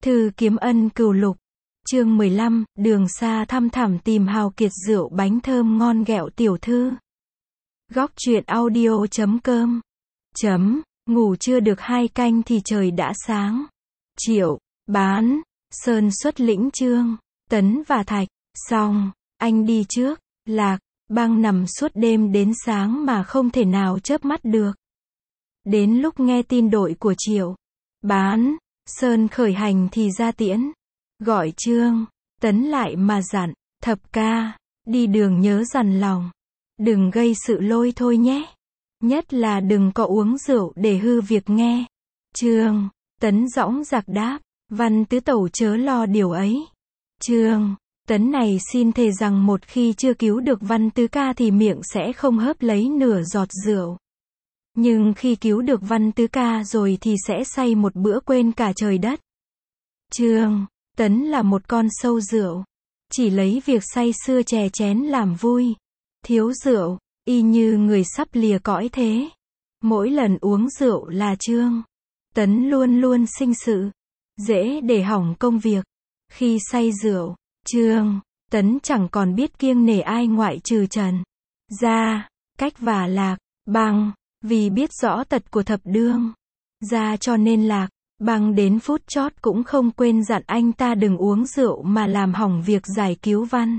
Thư Kiếm Ân Cửu Lục. Chương 15, đường xa thăm thẳm tìm hào kiệt rượu bánh thơm ngon ghẹo tiểu thư. Góc truyện audio.com. Ngủ chưa được 2 canh thì trời đã sáng. Triệu, Bán, Sơn xuất lĩnh Trương, Tấn và Thạch. Xong, anh đi trước. Lạc, Băng nằm suốt đêm đến sáng mà không thể nào chớp mắt được. Đến lúc nghe tin đội của Triệu, Bán, Sơn khởi hành thì ra tiễn. Gọi Trương, Tấn lại mà dặn, Thập ca, đi đường nhớ dằn lòng. Đừng gây sự lôi thôi nhé. Nhất là đừng có uống rượu để hư việc nghe. Trương, Tấn dõng dạc đáp, Văn tứ tẩu chớ lo điều ấy. Trương, Tấn này xin thề rằng một khi chưa cứu được Văn tứ ca thì miệng sẽ không hớp lấy nửa giọt rượu. Nhưng khi cứu được Văn tứ ca rồi thì sẽ say một bữa quên cả trời đất. Trương, Tấn là một con sâu rượu. Chỉ lấy việc say sưa chè chén làm vui. Thiếu rượu, y như người sắp lìa cõi thế. Mỗi lần uống rượu là Trương, Tấn luôn luôn sinh sự. Dễ để hỏng công việc. Khi say rượu, Trương, Tấn chẳng còn biết kiêng nể ai ngoại trừ Trần Gia, Cách và Lạc, Băng. Vì biết rõ tật của thập đương gia cho nên Lạc, Băng đến phút chót cũng không quên dặn anh ta đừng uống rượu mà làm hỏng việc giải cứu Văn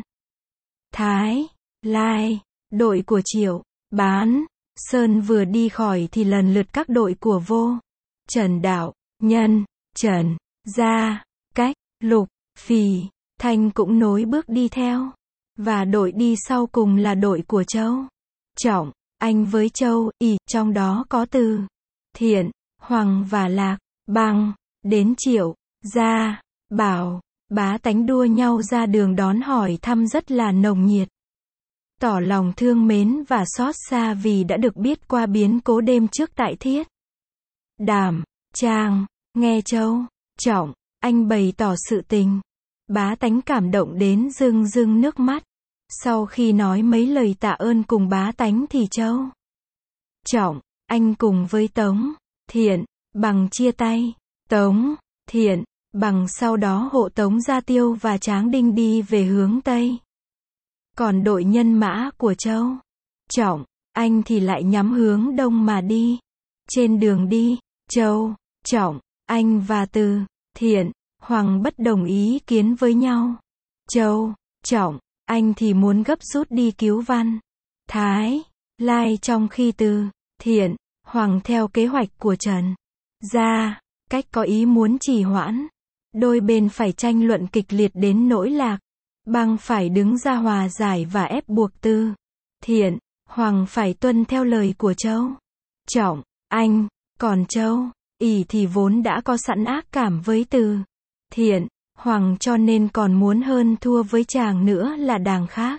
Thái, Lai. Đội của Triệu, Bán, Sơn vừa đi khỏi thì lần lượt các đội của Vô, Trần Đạo, Nhân, Trần Gia, Cách, Lục, Phì, Thanh cũng nối bước đi theo. Và đội đi sau cùng là đội của Châu, Trọng, Anh với Châu, Ỷ, trong đó có Từ, Thiện, Hoàng và Lạc, Băng. Đến Triệu, Gia, Bảo, bá tánh đua nhau ra đường đón hỏi thăm rất là nồng nhiệt. Tỏ lòng thương mến và xót xa vì đã được biết qua biến cố đêm trước tại Thiết Đảm, Trang. Nghe Châu, Trọng, Anh bày tỏ sự tình, bá tánh cảm động đến rưng rưng nước mắt. Sau khi nói mấy lời tạ ơn cùng bá tánh thì Châu, Trọng, Anh cùng với Tống, Thiện, Bằng chia tay. Tống, Thiện, Bằng sau đó hộ tống Gia Tiêu và Tráng Đinh đi về hướng Tây. Còn đội nhân mã của Châu, Trọng, Anh thì lại nhắm hướng Đông mà đi. Trên đường đi, Châu, Trọng, Anh và Từ, Thiện, Hoàng bất đồng ý kiến với nhau. Châu, Trọng, Anh thì muốn gấp rút đi cứu Văn Thái, Lai, trong khi Từ, Thiện, Hoàng theo kế hoạch của Trần Gia, Cách có ý muốn trì hoãn. Đôi bên phải tranh luận kịch liệt đến nỗi Lạc, Băng phải đứng ra hòa giải và ép buộc Từ, Thiện, Hoàng phải tuân theo lời của Châu, Trọng, Anh. Còn Châu, Ỷ thì vốn đã có sẵn ác cảm với Từ, Thiện, Hoàng cho nên còn muốn hơn thua với chàng nữa là đàng khác.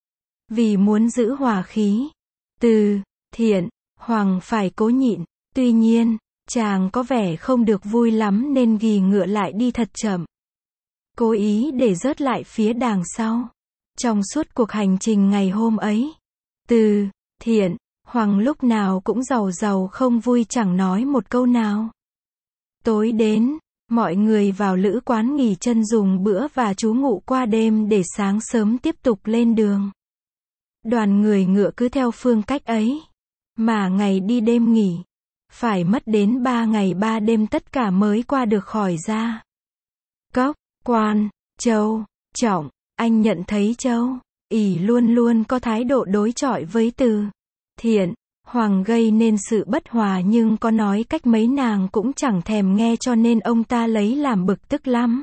Vì muốn giữ hòa khí, Từ, Thiện, Hoàng phải cố nhịn. Tuy nhiên, chàng có vẻ không được vui lắm nên gì ngựa lại đi thật chậm. Cố ý để rớt lại phía đằng sau. Trong suốt cuộc hành trình ngày hôm ấy, Từ, Thiện, Hoàng lúc nào cũng giàu giàu không vui chẳng nói một câu nào. Tối đến, mọi người vào lữ quán nghỉ chân dùng bữa và trú ngụ qua đêm để sáng sớm tiếp tục lên đường. Đoàn người ngựa cứ theo phương cách ấy, mà ngày đi đêm nghỉ, phải mất đến 3 ngày 3 đêm tất cả mới qua được khỏi Gia Cốc. Quan, Châu, Trọng, Anh nhận thấy Châu, Ỷ luôn luôn có thái độ đối chọi với Từ, Thiện, Hoàng gây nên sự bất hòa nhưng có nói cách mấy nàng cũng chẳng thèm nghe cho nên ông ta lấy làm bực tức lắm.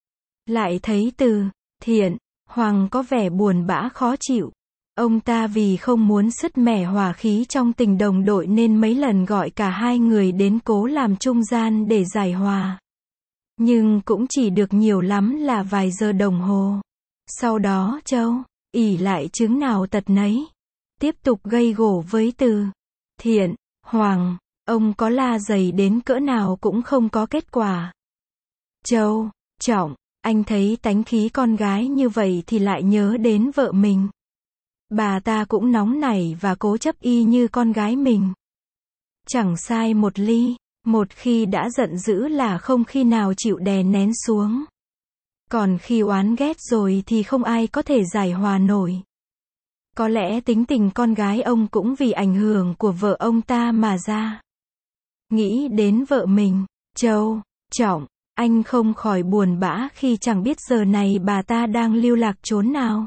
Lại thấy Từ, Thiện, Hoàng có vẻ buồn bã khó chịu. Ông ta vì không muốn sứt mẻ hòa khí trong tình đồng đội nên mấy lần gọi cả hai người đến cố làm trung gian để giải hòa. Nhưng cũng chỉ được nhiều lắm là vài giờ đồng hồ. Sau đó Châu, Ỷ lại chứng nào tật nấy. Tiếp tục gây gổ với Từ, Thiện, Hoàng. Ông có la dày đến cỡ nào cũng không có kết quả. Châu, Trọng, Anh thấy tánh khí con gái như vậy thì lại nhớ đến vợ mình. Bà ta cũng nóng nảy và cố chấp y như con gái mình. Chẳng sai một ly. Một khi đã giận dữ là không khi nào chịu đè nén xuống. Còn khi oán ghét rồi thì không ai có thể giải hòa nổi. Có lẽ tính tình con gái ông cũng vì ảnh hưởng của vợ ông ta mà ra. Nghĩ đến vợ mình, Châu, Trọng, anh không khỏi buồn bã khi chẳng biết giờ này bà ta đang lưu lạc chốn nào.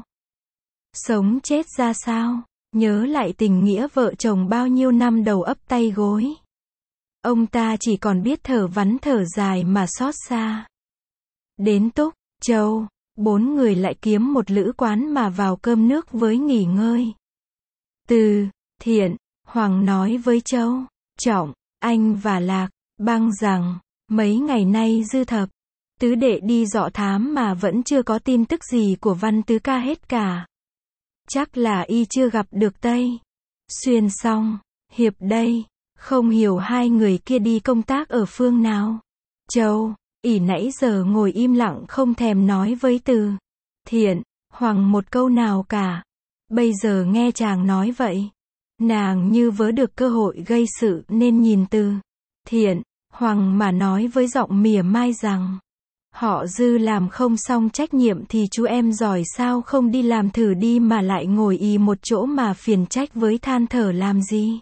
Sống chết ra sao, nhớ lại tình nghĩa vợ chồng bao nhiêu năm đầu ấp tay gối. Ông ta chỉ còn biết thở vắn thở dài mà xót xa. Đến Túc, Châu, 4 người lại kiếm một lữ quán mà vào cơm nước với nghỉ ngơi. Từ, Thiện, Hoàng nói với Châu, Trọng, Anh và Lạc, Băng rằng, mấy ngày nay Dư Thập, Tứ Đệ đi dọ thám mà vẫn chưa có tin tức gì của Văn Tứ Ca hết cả. Chắc là y chưa gặp được Tây Xuyên xong, Hiệp đây, không hiểu hai người kia đi công tác ở phương nào. Châu, ỷ nãy giờ ngồi im lặng không thèm nói với Từ, Thiện, Hoàng một câu nào cả. Bây giờ nghe chàng nói vậy, nàng như vớ được cơ hội gây sự nên nhìn Từ, Thiện, Hoàng mà nói với giọng mỉa mai rằng, họ Dư làm không xong trách nhiệm thì chú em giỏi sao không đi làm thử đi mà lại ngồi ì một chỗ mà phiền trách với than thở làm gì.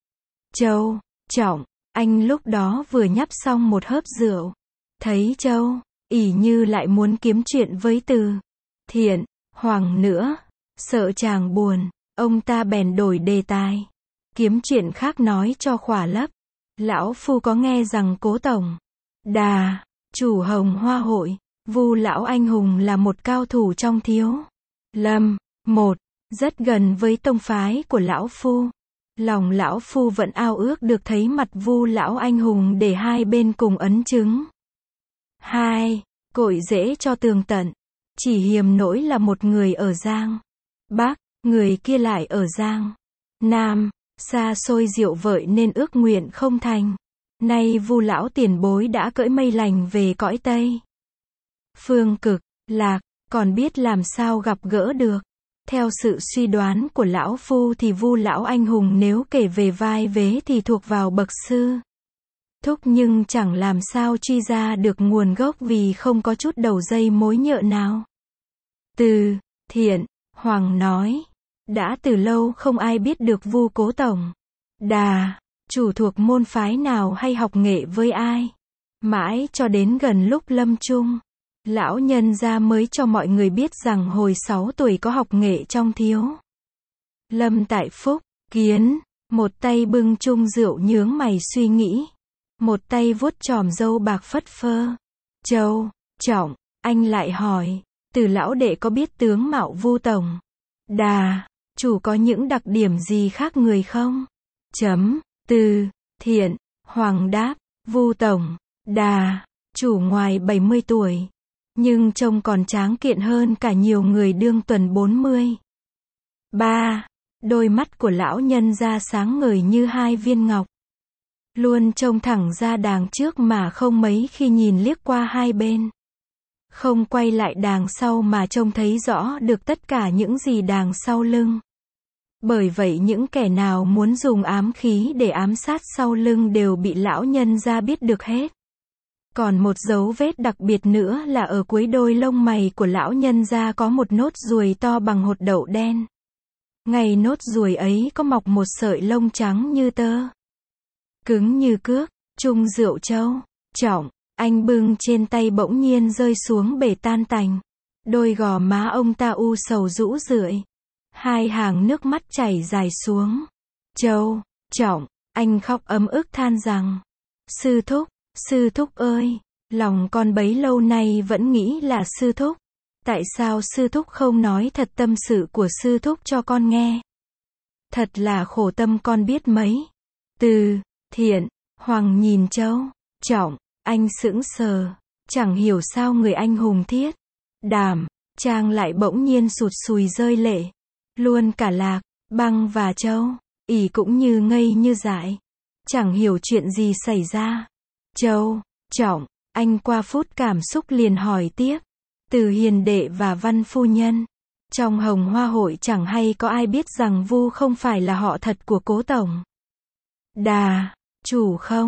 Châu, Trọng, anh lúc đó vừa nhấp xong một hớp rượu. Thấy Châu, ỉ như lại muốn kiếm chuyện với Từ, Thiện, Hoàng nữa. Sợ chàng buồn, ông ta bèn đổi đề tài. Kiếm chuyện khác nói cho khỏa lấp. Lão Phu có nghe rằng Cố Tổng Đà, chủ Hồng Hoa Hội, Vu lão anh hùng là một cao thủ trong Thiếu Lâm, rất gần với tông phái của lão Phu. Lòng lão Phu vẫn ao ước được thấy mặt Vu lão anh hùng để hai bên cùng ấn chứng. 2. Cội rễ cho tường tận. Chỉ hiềm nỗi là một người ở Giang Bắc, người kia lại ở Giang Nam, xa xôi diệu vợi nên ước nguyện không thành. Nay Vu lão tiền bối đã cưỡi mây lành về cõi Tây Phương Cực Lạc, còn biết làm sao gặp gỡ được. Theo sự suy đoán của lão Phu thì Vu lão anh hùng nếu kể về vai vế thì thuộc vào bậc sư thúc, nhưng chẳng làm sao truy ra được nguồn gốc vì không có chút đầu dây mối nhợ nào. Từ, Thiện, Hoàng nói, đã từ lâu không ai biết được Vu Cố Tổng Đà, chủ thuộc môn phái nào hay học nghệ với ai. Mãi cho đến gần lúc lâm chung, lão nhân gia mới cho mọi người biết rằng hồi 6 tuổi có học nghệ trong Thiếu Lâm tại Phúc Kiến, một tay bưng chung rượu nhướng mày suy nghĩ, một tay vuốt chòm râu bạc phất phơ. Châu, Trọng, anh lại hỏi, Từ lão đệ có biết tướng mạo Vu Tổng Đà, chủ có những đặc điểm gì khác người không? Từ, Thiện, Hoàng đáp, Vu Tổng Đà, chủ ngoài 70 tuổi, nhưng trông còn tráng kiện hơn cả nhiều người đương tuần 40. 3. Đôi mắt của lão nhân ra sáng ngời như hai viên ngọc. Luôn trông thẳng ra đàng trước mà không mấy khi nhìn liếc qua hai bên. Không quay lại đàng sau mà trông thấy rõ được tất cả những gì đàng sau lưng. Bởi vậy những kẻ nào muốn dùng ám khí để ám sát sau lưng đều bị lão nhân ra biết được hết. Còn một dấu vết đặc biệt nữa là ở cuối đôi lông mày của lão nhân ra có một nốt ruồi to bằng hột đậu đen. Ngay nốt ruồi ấy có mọc một sợi lông trắng như tơ, cứng như cước. Chung rượu Châu, Trọng, anh bưng trên tay bỗng nhiên rơi xuống bể tan tành. Đôi gò má ông ta u sầu rũ rượi. Hai hàng nước mắt chảy dài xuống. Châu, Trọng, anh khóc ấm ức than rằng, sư thúc ơi, lòng con bấy lâu nay vẫn nghĩ là sư thúc. Tại sao sư thúc không nói thật tâm sự của sư thúc cho con nghe? Thật là khổ tâm con biết mấy. Từ, Thiện, Hoàng nhìn Châu, Trọng, anh sững sờ, chẳng hiểu sao người anh hùng thiết Đảm, Trang lại bỗng nhiên sụt sùi rơi lệ. Luôn cả Lạc, Băng và Châu, ỷ cũng như ngây như dại, chẳng hiểu chuyện gì xảy ra. Châu, Trọng, anh qua phút cảm xúc liền hỏi tiếp, Từ hiền đệ và Văn phu nhân, trong Hồng Hoa Hội chẳng hay có ai biết rằng Vu không phải là họ thật của Cố Tổng Đà, chủ không?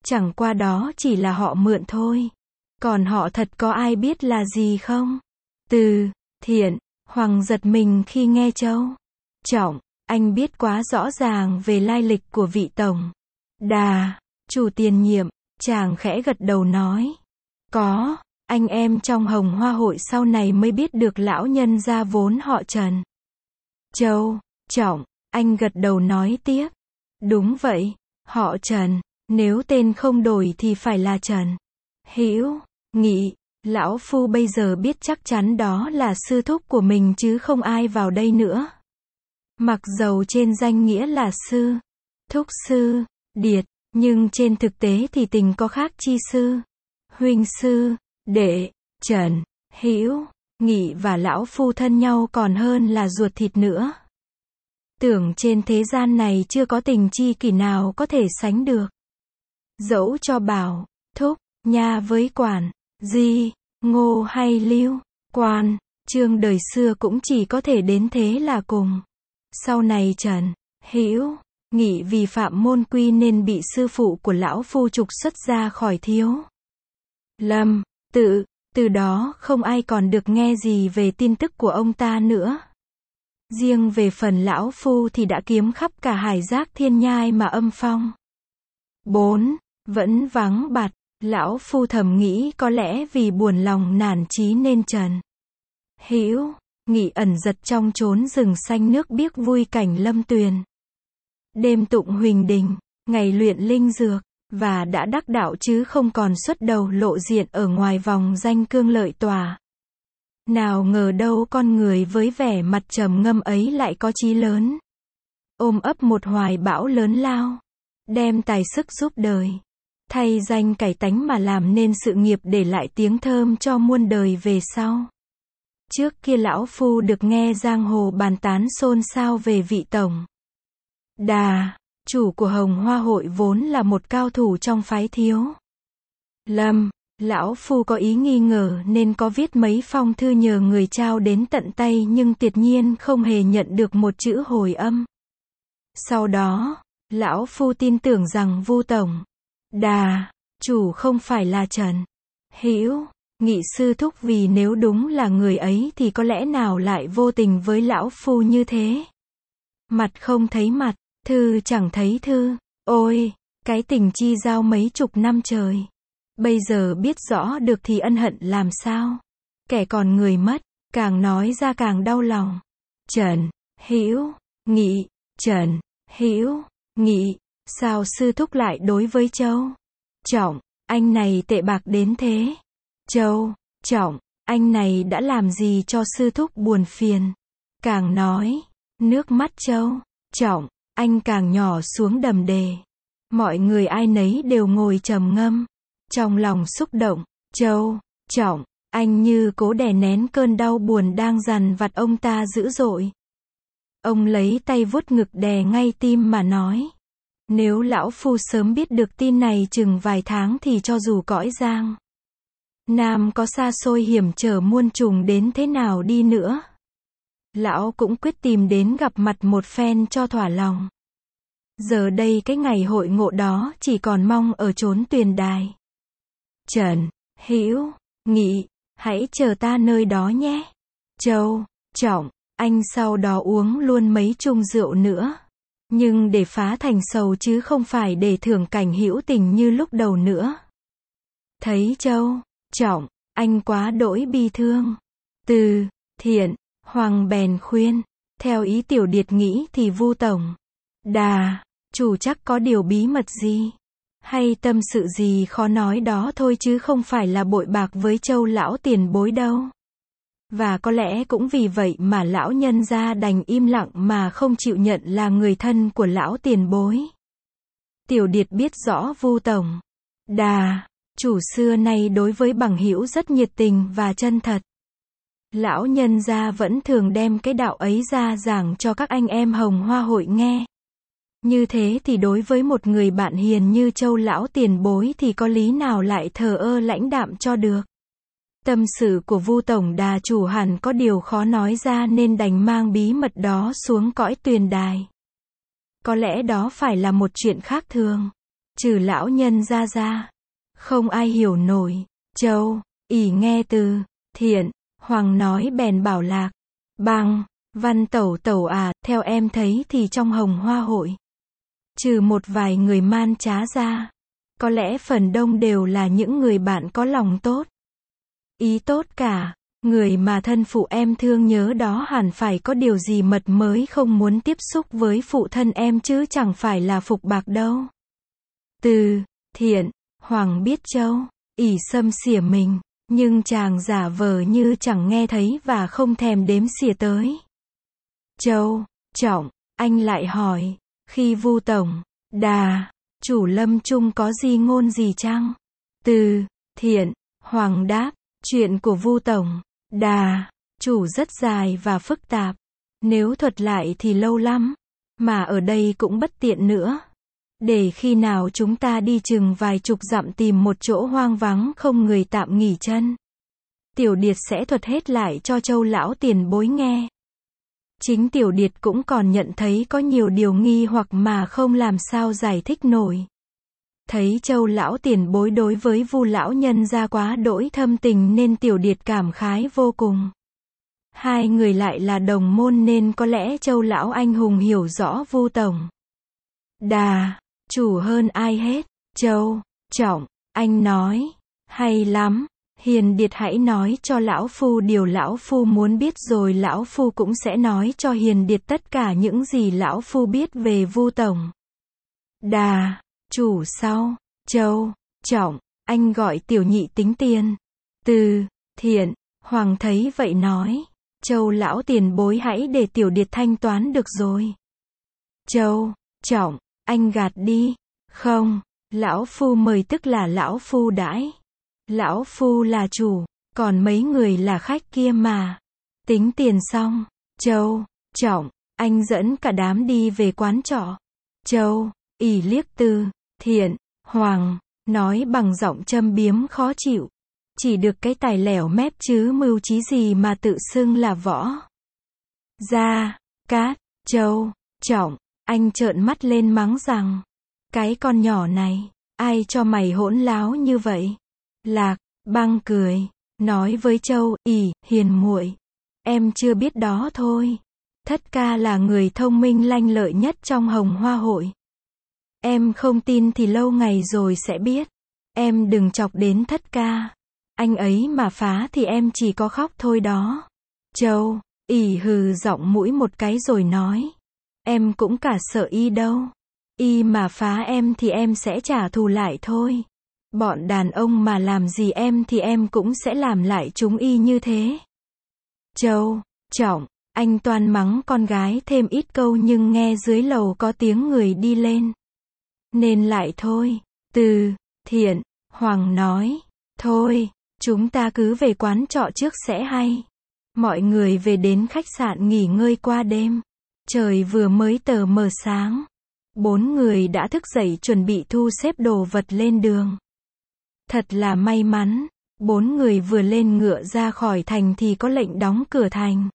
Chẳng qua đó chỉ là họ mượn thôi. Còn họ thật có ai biết là gì không? Từ Thiện, Hoàng giật mình khi nghe Châu Trọng, anh biết quá rõ ràng về lai lịch của vị tổng đà, chủ tiền nhiệm. Chàng khẽ gật đầu nói. Có, anh em trong Hồng Hoa hội sau này mới biết được lão nhân gia vốn họ Trần. Châu Trọng, anh gật đầu nói tiếp. Đúng vậy, họ Trần, nếu tên không đổi thì phải là Trần Hữu Nghị. Lão phu bây giờ biết chắc chắn đó là sư thúc của mình chứ không ai vào đây nữa. Mặc dầu trên danh nghĩa là sư thúc sư điệt, nhưng trên thực tế thì tình có khác chi sư huynh sư đệ. Trần Hữu Nghị và lão phu thân nhau còn hơn là ruột thịt nữa. Tưởng trên thế gian này chưa có tình chi kỷ nào có thể sánh được. Dẫu cho bảo thúc nha với quản Di, Ngô hay Lưu Quan, Trương đời xưa cũng chỉ có thể đến thế là cùng. Sau này Trần Hữu Nghị vì phạm môn quy nên bị sư phụ của lão phu trục xuất ra khỏi Thiếu Lâm tự. Từ đó không ai còn được nghe gì về tin tức của ông ta nữa. Riêng về phần lão phu thì đã kiếm khắp cả hải giác thiên nhai mà âm phong 4 vẫn vắng bặt. Lão phu thầm nghĩ có lẽ vì buồn lòng nản chí nên Trần Hữu Nghị ẩn giật trong chốn rừng xanh nước biếc vui cảnh lâm tuyền. Đêm tụng huỳnh đình, ngày luyện linh dược, và đã đắc đạo chứ không còn xuất đầu lộ diện ở ngoài vòng danh cương lợi tòa. Nào ngờ đâu con người với vẻ mặt trầm ngâm ấy lại có chí lớn. Ôm ấp một hoài bão lớn lao, đem tài sức giúp đời. Thay danh cải tánh mà làm nên sự nghiệp để lại tiếng thơm cho muôn đời về sau. Trước kia lão phu được nghe giang hồ bàn tán xôn xao về vị tổng đà, chủ của Hồng Hoa hội vốn là một cao thủ trong phái Thiếu Lâm. Lão phu có ý nghi ngờ nên có viết mấy phong thư nhờ người trao đến tận tay nhưng tuyệt nhiên không hề nhận được một chữ hồi âm. Sau đó, lão phu tin tưởng rằng Vu tổng đà, chủ không phải là Trần Hữu Nghị sư thúc, vì nếu đúng là người ấy thì có lẽ nào lại vô tình với lão phu như thế. Mặt không thấy mặt, thư chẳng thấy thư. Ôi, cái tình chi giao mấy chục năm trời. Bây giờ biết rõ được thì ân hận làm sao. Kẻ còn người mất, càng nói ra càng đau lòng. Trần Hữu Nghị, Trần Hữu Nghị, sao sư thúc lại đối với Châu Trọng, anh này tệ bạc đến thế? Châu Trọng, anh này đã làm gì cho sư thúc buồn phiền? Càng nói, nước mắt Châu Trọng, anh càng nhỏ xuống đầm đề. Mọi người ai nấy đều ngồi trầm ngâm, trong lòng xúc động. Châu Trọng, anh như cố đè nén cơn đau buồn đang dằn vặt ông ta dữ dội. Ông lấy tay vuốt ngực đè ngay tim mà nói. Nếu lão phu sớm biết được tin này chừng vài tháng thì cho dù cõi giang Nam có xa xôi hiểm trở muôn trùng đến thế nào đi nữa, lão cũng quyết tìm đến gặp mặt một phen cho thỏa lòng. Giờ đây cái ngày hội ngộ đó chỉ còn mong ở chốn tuyền đài. Trần Hữu Nghị, hãy chờ ta nơi đó nhé. Châu Trọng, anh sau đó uống luôn mấy chung rượu nữa. Nhưng để phá thành sầu chứ không phải để thưởng cảnh hữu tình như lúc đầu nữa. Thấy Châu Trọng, anh quá đỗi bi thương. Từ Thiện, Hoàng bèn khuyên. Theo ý Tiểu Điệt nghĩ thì Vu tổng đà, chủ chắc có điều bí mật gì, hay tâm sự gì khó nói đó thôi chứ không phải là bội bạc với Châu lão tiền bối đâu. Và có lẽ cũng vì vậy mà lão nhân gia đành im lặng mà không chịu nhận là người thân của lão tiền bối. Tiểu Điệt biết rõ Vu tổng đà, chủ xưa nay đối với bằng hữu rất nhiệt tình và chân thật. Lão nhân gia vẫn thường đem cái đạo ấy ra giảng cho các anh em Hồng Hoa hội nghe. Như thế thì đối với một người bạn hiền như Châu lão tiền bối thì có lý nào lại thờ ơ lãnh đạm cho được. Tâm sự của Vu tổng đà chủ hẳn có điều khó nói ra nên đành mang bí mật đó xuống cõi tuyền đài. Có lẽ đó phải là một chuyện khác thường. trừ lão nhân ra ra. Không ai hiểu nổi. Châu, ỷ nghe Từ, Thiện, Hoàng nói bèn bảo Lạc, Bằng, Văn tẩu tẩu à, theo em thấy thì trong Hồng Hoa hội, trừ một vài người man trá ra, có lẽ phần đông đều là những người bạn có lòng tốt. Ý tốt cả, người mà thân phụ em thương nhớ đó hẳn phải có điều gì mật mới không muốn tiếp xúc với phụ thân em chứ chẳng phải là Phục Bạc đâu. Từ, Thiện, Hoàng biết Châu, ỷ xâm xỉa mình, nhưng chàng giả vờ như chẳng nghe thấy và không thèm đếm xỉa tới. Châu, Trọng, anh lại hỏi, khi Vu tổng, Đà, chủ Lâm Trung có di ngôn gì chăng? Từ, Thiện, Hoàng đáp, chuyện của Vu tổng, Đà, chủ rất dài và phức tạp. Nếu thuật lại thì lâu lắm, mà ở đây cũng bất tiện nữa. Để khi nào chúng ta đi chừng vài chục dặm tìm một chỗ hoang vắng không người tạm nghỉ chân. Tiểu Điệt sẽ thuật hết lại cho Châu lão tiền bối nghe. Chính Tiểu Điệt cũng còn nhận thấy có nhiều điều nghi hoặc mà không làm sao giải thích nổi. Thấy Châu lão tiền bối đối với Vu lão nhân gia quá đỗi thâm tình nên Tiểu Điệt cảm khái vô cùng. Hai người lại là đồng môn nên có lẽ Châu lão anh hùng hiểu rõ Vu tổng, Đà, chủ hơn ai hết. Châu, Trọng, anh nói, hay lắm. Hiền Điệt hãy nói cho lão phu điều lão phu muốn biết rồi lão phu cũng sẽ nói cho Hiền Điệt tất cả những gì lão phu biết về Vu tổng, Đà, chủ sau. Châu, Trọng, anh gọi tiểu nhị tính tiền. Từ, Thiện, Hoàng thấy vậy nói, Châu lão tiền bối hãy để Tiểu Điệt thanh toán được rồi. Châu, Trọng, anh gạt đi. Không, lão phu mời tức là lão phu đãi. Lão phu là chủ, còn mấy người là khách kia mà. Tính tiền xong, Châu, Trọng, anh dẫn cả đám đi về quán trọ. Châu, ỷ liếc Từ, Thiện, Hoàng, nói bằng giọng châm biếm khó chịu. Chỉ được cái tài lẻo mép chứ mưu trí gì mà tự xưng là võ. Gia, Cát. Châu, Trọng, anh trợn mắt lên mắng rằng, cái con nhỏ này, ai cho mày hỗn láo như vậy? Lạc, Băng cười, nói với Châu, hiền muội, em chưa biết đó thôi. Thất ca là người thông minh lanh lợi nhất trong Hồng Hoa hội. Em không tin thì lâu ngày rồi sẽ biết. Em đừng chọc đến thất ca. Anh ấy mà phá thì em chỉ có khóc thôi đó. Châu, hừ giọng mũi một cái rồi nói, em cũng cả sợ y đâu. Y mà phá em thì em sẽ trả thù lại thôi. Bọn đàn ông mà làm gì em thì em cũng sẽ làm lại chúng y như thế. Châu, Trọng, anh toan mắng con gái thêm ít câu nhưng nghe dưới lầu có tiếng người đi lên, nên lại thôi. Từ, Thiện, Hoàng nói, thôi, chúng ta cứ về quán trọ trước sẽ hay. Mọi người về đến khách sạn nghỉ ngơi qua đêm. Trời vừa mới tờ mờ sáng. 4 người đã thức dậy chuẩn bị thu xếp đồ vật lên đường. Thật là may mắn, 4 người vừa lên ngựa ra khỏi thành thì có lệnh đóng cửa thành.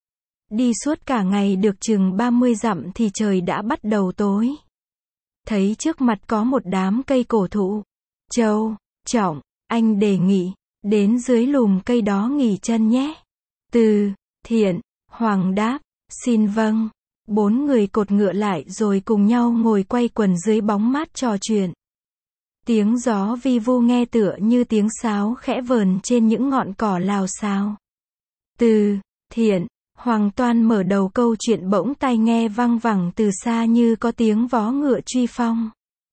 Đi suốt cả ngày được chừng 30 dặm thì trời đã bắt đầu tối. Thấy trước mặt có một đám cây cổ thụ. Châu, Trọng, anh đề nghị, đến dưới lùm cây đó nghỉ chân nhé. Từ, Thiện, Hoàng đáp, xin vâng. 4 người cột ngựa lại rồi cùng nhau ngồi quay quần dưới bóng mát trò chuyện. Tiếng gió vi vu nghe tựa như tiếng sáo khẽ vờn trên những ngọn cỏ lào xào. Từ, Thiện, Hoàng toan mở đầu câu chuyện bỗng tai nghe văng vẳng từ xa như có tiếng vó ngựa truy phong.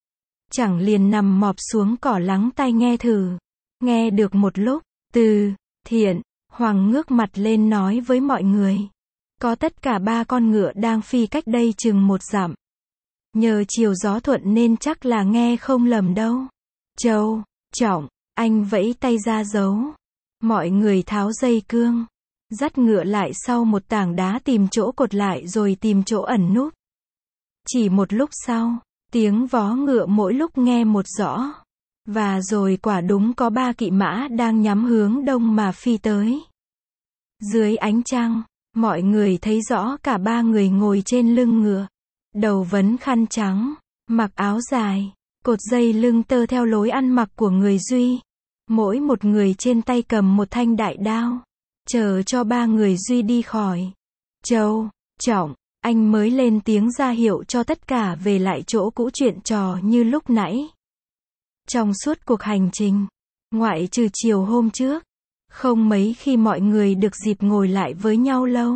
Chẳng liền nằm mọp xuống cỏ lắng tai nghe thử. Nghe được một lúc, Từ, Thiện, Hoàng ngước mặt lên nói với mọi người. Có tất cả 3 con ngựa đang phi cách đây chừng 1 dặm. Nhờ chiều gió thuận nên chắc là nghe không lầm đâu. Châu, Trọng, anh vẫy tay ra dấu. Mọi người tháo dây cương, dắt ngựa lại sau một tảng đá tìm chỗ cột lại rồi tìm chỗ ẩn núp. Chỉ một lúc sau, tiếng vó ngựa mỗi lúc nghe một rõ. Và rồi quả đúng có 3 kỵ mã đang nhắm hướng đông mà phi tới. Dưới ánh trăng, mọi người thấy rõ cả 3 người ngồi trên lưng ngựa. Đầu vấn khăn trắng, mặc áo dài, Cột dây lưng tơ theo lối ăn mặc của người Duy. Mỗi một người trên tay cầm một thanh đại đao. Chờ cho ba người Duy đi khỏi. Châu, Trọng, anh mới lên tiếng ra hiệu cho tất cả về lại chỗ cũ chuyện trò như lúc nãy. Trong suốt cuộc hành trình, ngoại trừ chiều hôm trước, không mấy khi mọi người được dịp ngồi lại với nhau lâu.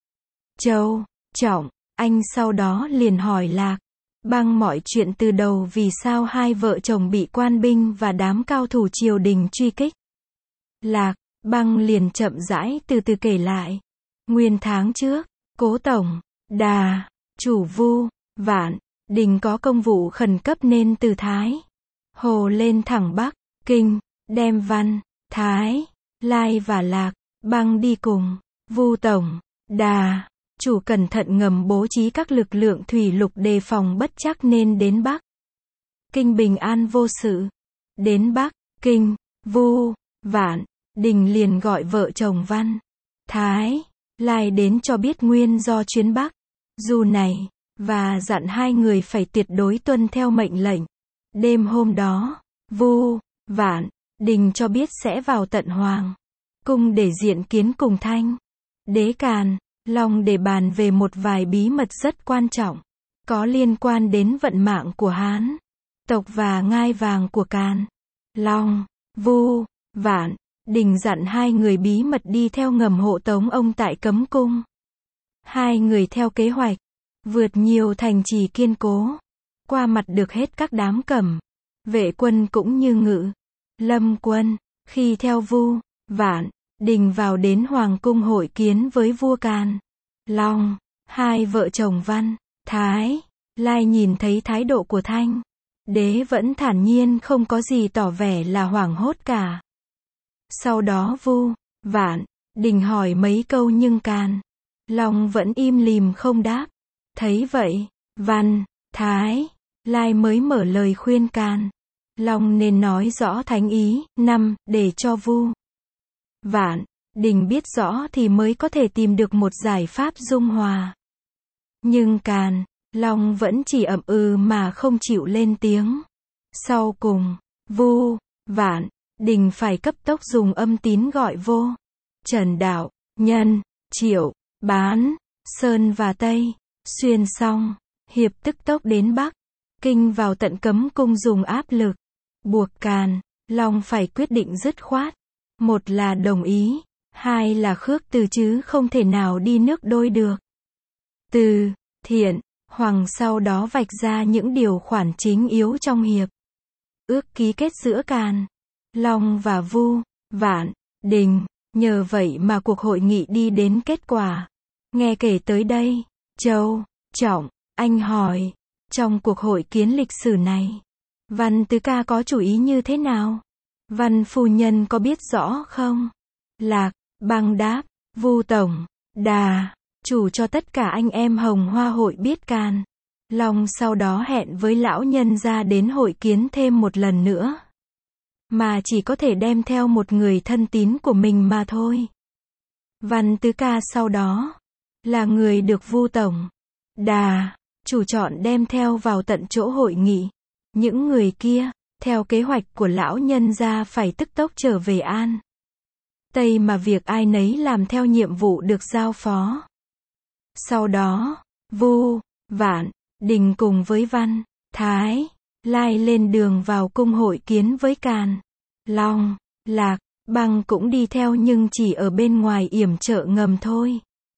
Châu, Trọng, anh sau đó liền hỏi Lạc, Băng mọi chuyện từ đầu vì sao hai vợ chồng bị quan binh và đám cao thủ triều đình truy kích. Lạc, Băng liền chậm rãi từ từ kể lại. Nguyên tháng trước, Cố Tổng, Đà, chủ Vu, Vạn, Đình có công vụ khẩn cấp nên từ Thái Hồ lên thẳng Bắc, Kinh, đem Văn, Thái, Lai và Lạc, Băng đi cùng. Vu Tổng, Đà, chủ cẩn thận ngầm bố trí các lực lượng thủy lục đề phòng bất trắc nên đến Bắc Kinh bình an vô sự. Đến Bắc Kinh, Vu, Vạn, Đình liền gọi vợ chồng Văn, Thái, Lai đến cho biết nguyên do chuyến Bắc Du này, và dặn hai người phải tuyệt đối tuân theo mệnh lệnh. Đêm hôm đó, Vu, Vạn, Đình cho biết sẽ vào tận Hoàng Cung để diện kiến cùng Thanh Đế Càn, Long để bàn về một vài bí mật rất quan trọng, có liên quan đến vận mạng của Hán tộc và ngai vàng của Càn. Long, Vu, Vạn, Đình dặn hai người bí mật đi theo ngầm hộ tống ông tại Cấm Cung. Hai người theo kế hoạch, vượt nhiều thành trì kiên cố, qua mặt được hết các đám cẩm vệ quân cũng như Ngự Lâm quân. Khi theo Vu, Vạn, Đình vào đến Hoàng Cung hội kiến với vua Càn, Long, hai vợ chồng Văn, Thái, Lai nhìn thấy thái độ của Thanh Đế vẫn thản nhiên không có gì tỏ vẻ là hoảng hốt cả. Sau đó Vu, Vạn, Đình hỏi mấy câu nhưng Càn, Long vẫn im lìm không đáp. Thấy vậy, Văn, Thái, Lai mới mở lời khuyên Càn, Long nên nói rõ thánh ý, để cho Vu, Vạn, Đình biết rõ thì mới có thể tìm được một giải pháp dung hòa. Nhưng Càn, Long vẫn chỉ ậm ừ mà không chịu lên tiếng. Sau cùng, Vu, Vạn, Đình phải cấp tốc dùng âm tín gọi vô Trần Đạo, Nhân, Triệu, Bán, Sơn và Tây Xuyên xong, hiệp tức tốc đến Bắc Kinh vào tận Cấm Cung dùng áp lực, buộc Càn, Long phải quyết định dứt khoát. Một là đồng ý, hai là khước từ chứ không thể nào đi nước đôi được. Từ, Thiện, Hoàng sau đó vạch ra những điều khoản chính yếu trong hiệp ước ký kết giữa Càn, Long và Vu, Vạn, Đình. Nhờ vậy mà cuộc hội nghị đi đến kết quả. Nghe kể tới đây, Châu, Trọng, anh hỏi, trong cuộc hội kiến lịch sử này, Văn tứ ca có chủ ý như thế nào? Văn phu nhân có biết rõ không? Lạc, Băng đáp, Vu Tổng, Đà, chủ cho tất cả anh em Hồng Hoa hội biết Càn, Long sau đó hẹn với lão nhân ra đến hội kiến thêm một lần nữa. Mà chỉ có thể đem theo một người thân tín của mình mà thôi. Văn tứ ca sau đó là người được Vu Tổng, Đà, chủ chọn đem theo vào tận chỗ hội nghị. Những người kia, theo kế hoạch của lão nhân gia phải tức tốc trở về An Tây mà việc ai nấy làm theo nhiệm vụ được giao phó. Sau đó, Vu, Vạn, Đình cùng với Văn, Thái, Lai lên đường vào cung hội kiến với Càn, Long, Lạc, Băng cũng đi theo nhưng chỉ ở bên ngoài yểm trợ ngầm thôi.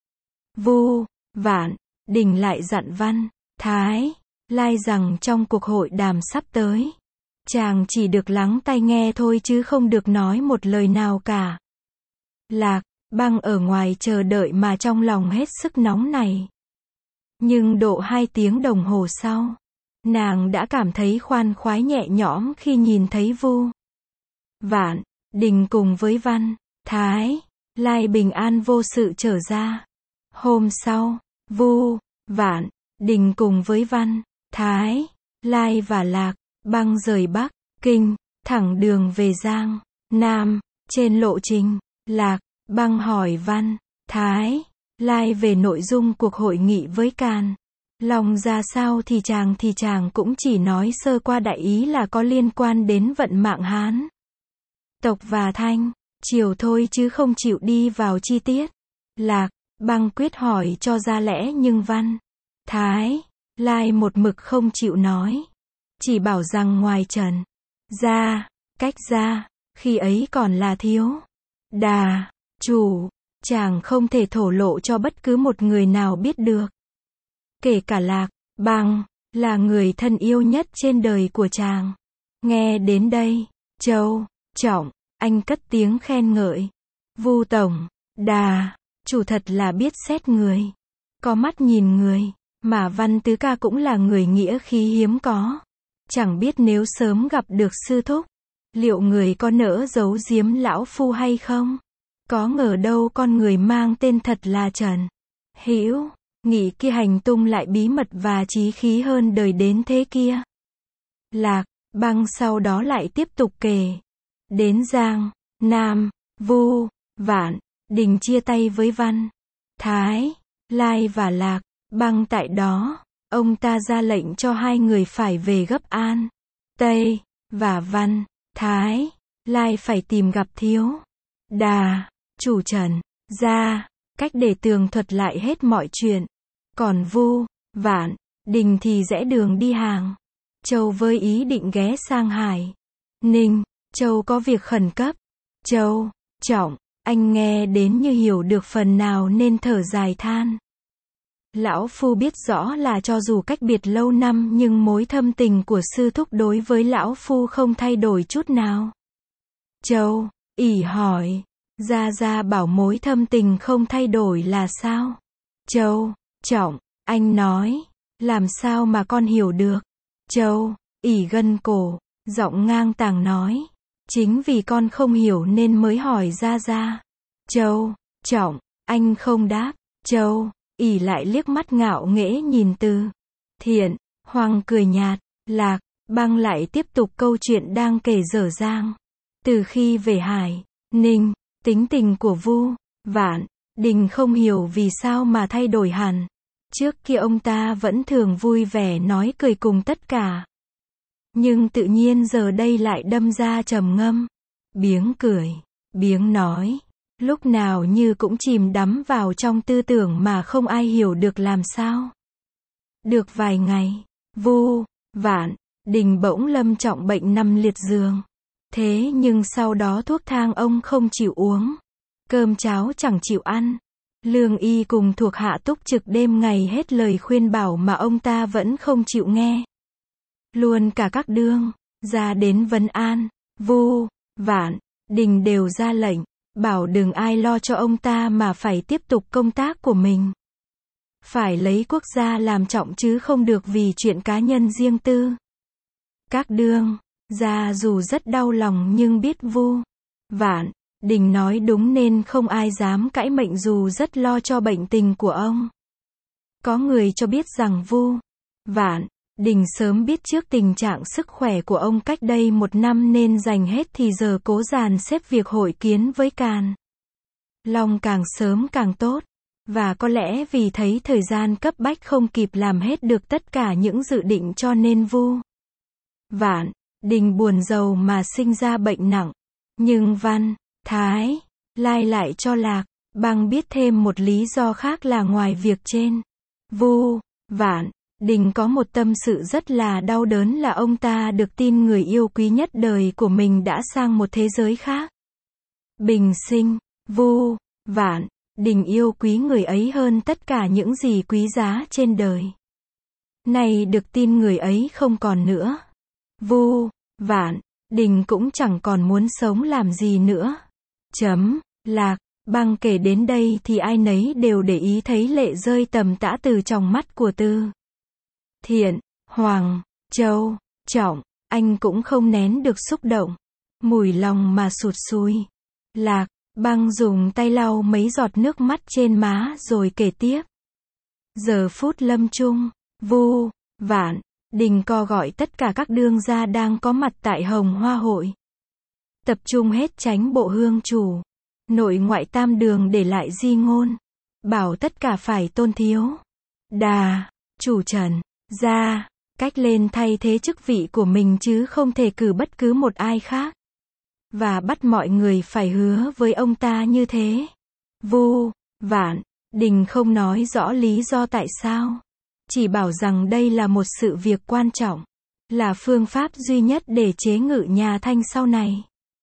Vu, Vạn, Đình lại dặn Văn, Thái, Lai rằng trong cuộc hội đàm sắp tới, chàng chỉ được lắng tai nghe thôi chứ không được nói một lời nào cả. Lạc, Băng ở ngoài chờ đợi mà trong lòng hết sức nóng này. Nhưng độ 2 tiếng đồng hồ sau, nàng đã cảm thấy khoan khoái nhẹ nhõm khi nhìn thấy Vu, Vạn, Đình cùng với Văn, Thái, Lai bình an vô sự trở ra. Hôm sau, Vu, Vạn, Đình cùng với Văn, Thái, Lai và Lạc, Băng rời Bắc Kinh, thẳng đường về Giang Nam. Trên lộ trình, Lạc, Băng hỏi Văn, Thái, Lai về nội dung cuộc hội nghị với Càn, Long ra sao thì chàng cũng chỉ nói sơ qua đại ý là có liên quan đến vận mạng Hán tộc và Thanh triều thôi chứ không chịu đi vào chi tiết. Lạc Băng quyết hỏi cho ra lẽ nhưng Văn Thái Lai một mực không chịu nói, chỉ bảo rằng ngoài Trần gia cách gia khi ấy còn là thiếu đà chủ, chàng không thể thổ lộ cho bất cứ một người nào biết được, kể cả Lạc Băng là người thân yêu nhất trên đời của chàng. Nghe đến đây, Châu Trọng Anh cất tiếng khen ngợi. Vu tổng đà chủ thật là biết xét người, có mắt nhìn người, mà Văn Tứ ca cũng là người nghĩa khí hiếm có. Chẳng biết nếu sớm gặp được sư thúc, liệu người có nỡ giấu giếm lão phu hay không? Có ngờ đâu con người mang tên thật là Trần Hữu Nghị kia hành tung lại bí mật và chí khí hơn đời đến thế kia. Lạc Băng sau đó lại tiếp tục kể. Đến Giang Nam, Vu Vạn Đình chia tay với Văn Thái Lai và Lạc Băng tại đó, ông ta ra lệnh cho hai người phải về gấp An Tây, và Văn Thái Lai phải tìm gặp thiếu đà chủ Trần gia, cách để tường thuật lại hết mọi chuyện. Còn Vu Vạn Đình thì rẽ đường đi hàng Châu với ý định ghé sang Hải Ninh. Châu có việc khẩn cấp. Châu Trọng Anh nghe đến như hiểu được phần nào nên thở dài than. Lão phu biết rõ là cho dù cách biệt lâu năm nhưng mối thâm tình của sư thúc đối với lão phu không thay đổi chút nào. Châu ỷ hỏi. Gia bảo mối thâm tình không thay đổi là sao? Châu Trọng Anh nói. Làm sao mà con hiểu được? Châu ỷ gân cổ, giọng ngang tàng nói. Chính vì con không hiểu nên mới hỏi Gia. Châu Trọng Anh không đáp. Châu ỷ lại liếc mắt ngạo nghễ nhìn Từ Thiện. Hoàng cười nhạt. Lạc Băng lại tiếp tục câu chuyện đang kể dở dang. Từ khi về Hải Ninh, tính tình của Vu Vạn Đình không hiểu vì sao mà thay đổi hẳn. Trước kia ông ta vẫn thường vui vẻ nói cười cùng tất cả, nhưng tự nhiên giờ đây lại đâm ra trầm ngâm, biếng cười, biếng nói, lúc nào như cũng chìm đắm vào trong tư tưởng mà không ai hiểu được làm sao. Được vài ngày, Vu Vạn Đình bỗng lâm trọng bệnh nằm liệt giường. Thế nhưng sau đó thuốc thang ông không chịu uống, cơm cháo chẳng chịu ăn. Lương y cùng thuộc hạ túc trực đêm ngày hết lời khuyên bảo mà ông ta vẫn không chịu nghe. Luôn cả các đương ra đến vấn an, Vu Vạn Đình đều ra lệnh, bảo đừng ai lo cho ông ta mà phải tiếp tục công tác của mình. Phải lấy quốc gia làm trọng chứ không được vì chuyện cá nhân riêng tư. Các đương ra dù rất đau lòng nhưng biết Vu Vạn Đình nói đúng nên không ai dám cãi mệnh dù rất lo cho bệnh tình của ông. Có người cho biết rằng Vu Vạn Đình sớm biết trước tình trạng sức khỏe của ông cách đây 1 năm nên dành hết thì giờ cố dàn xếp việc hội kiến với Càn Long càng sớm càng tốt. Và có lẽ vì thấy thời gian cấp bách không kịp làm hết được tất cả những dự định cho nên Vu Vạn Đình buồn rầu mà sinh ra bệnh nặng. Nhưng Văn Thái Lai lại cho Lạc Băng biết thêm một lý do khác là ngoài việc trên. Vu Vạn Đình có một tâm sự rất là đau đớn là ông ta được tin người yêu quý nhất đời của mình đã sang một thế giới khác. Bình sinh, Vu Vạn Đình yêu quý người ấy hơn tất cả những gì quý giá trên đời. Nay được tin người ấy không còn nữa, Vu Vạn Đình cũng chẳng còn muốn sống làm gì nữa. Lạc Băng kể đến đây thì ai nấy đều để ý thấy lệ rơi tầm tã từ trong mắt của Từ Thiện. Hoàng Châu Trọng Anh cũng không nén được xúc động, mùi lòng mà sụt sùi. Lạc Băng dùng tay lau mấy giọt nước mắt trên má rồi kể tiếp. Giờ phút lâm chung, Vu Vạn Đình co gọi tất cả các đương gia đang có mặt tại Hồng Hoa hội, tập trung hết chánh bộ hương chủ, nội ngoại tam đường để lại di ngôn, bảo tất cả phải tôn thiếu đà Chủ Trần, ra, cách lên thay thế chức vị của mình chứ không thể cử bất cứ một ai khác. Và bắt mọi người phải hứa với ông ta như thế. Vu Vạn Đình không nói rõ lý do tại sao. Chỉ bảo rằng đây là một sự việc quan trọng. Là phương pháp duy nhất để chế ngự nhà Thanh sau này.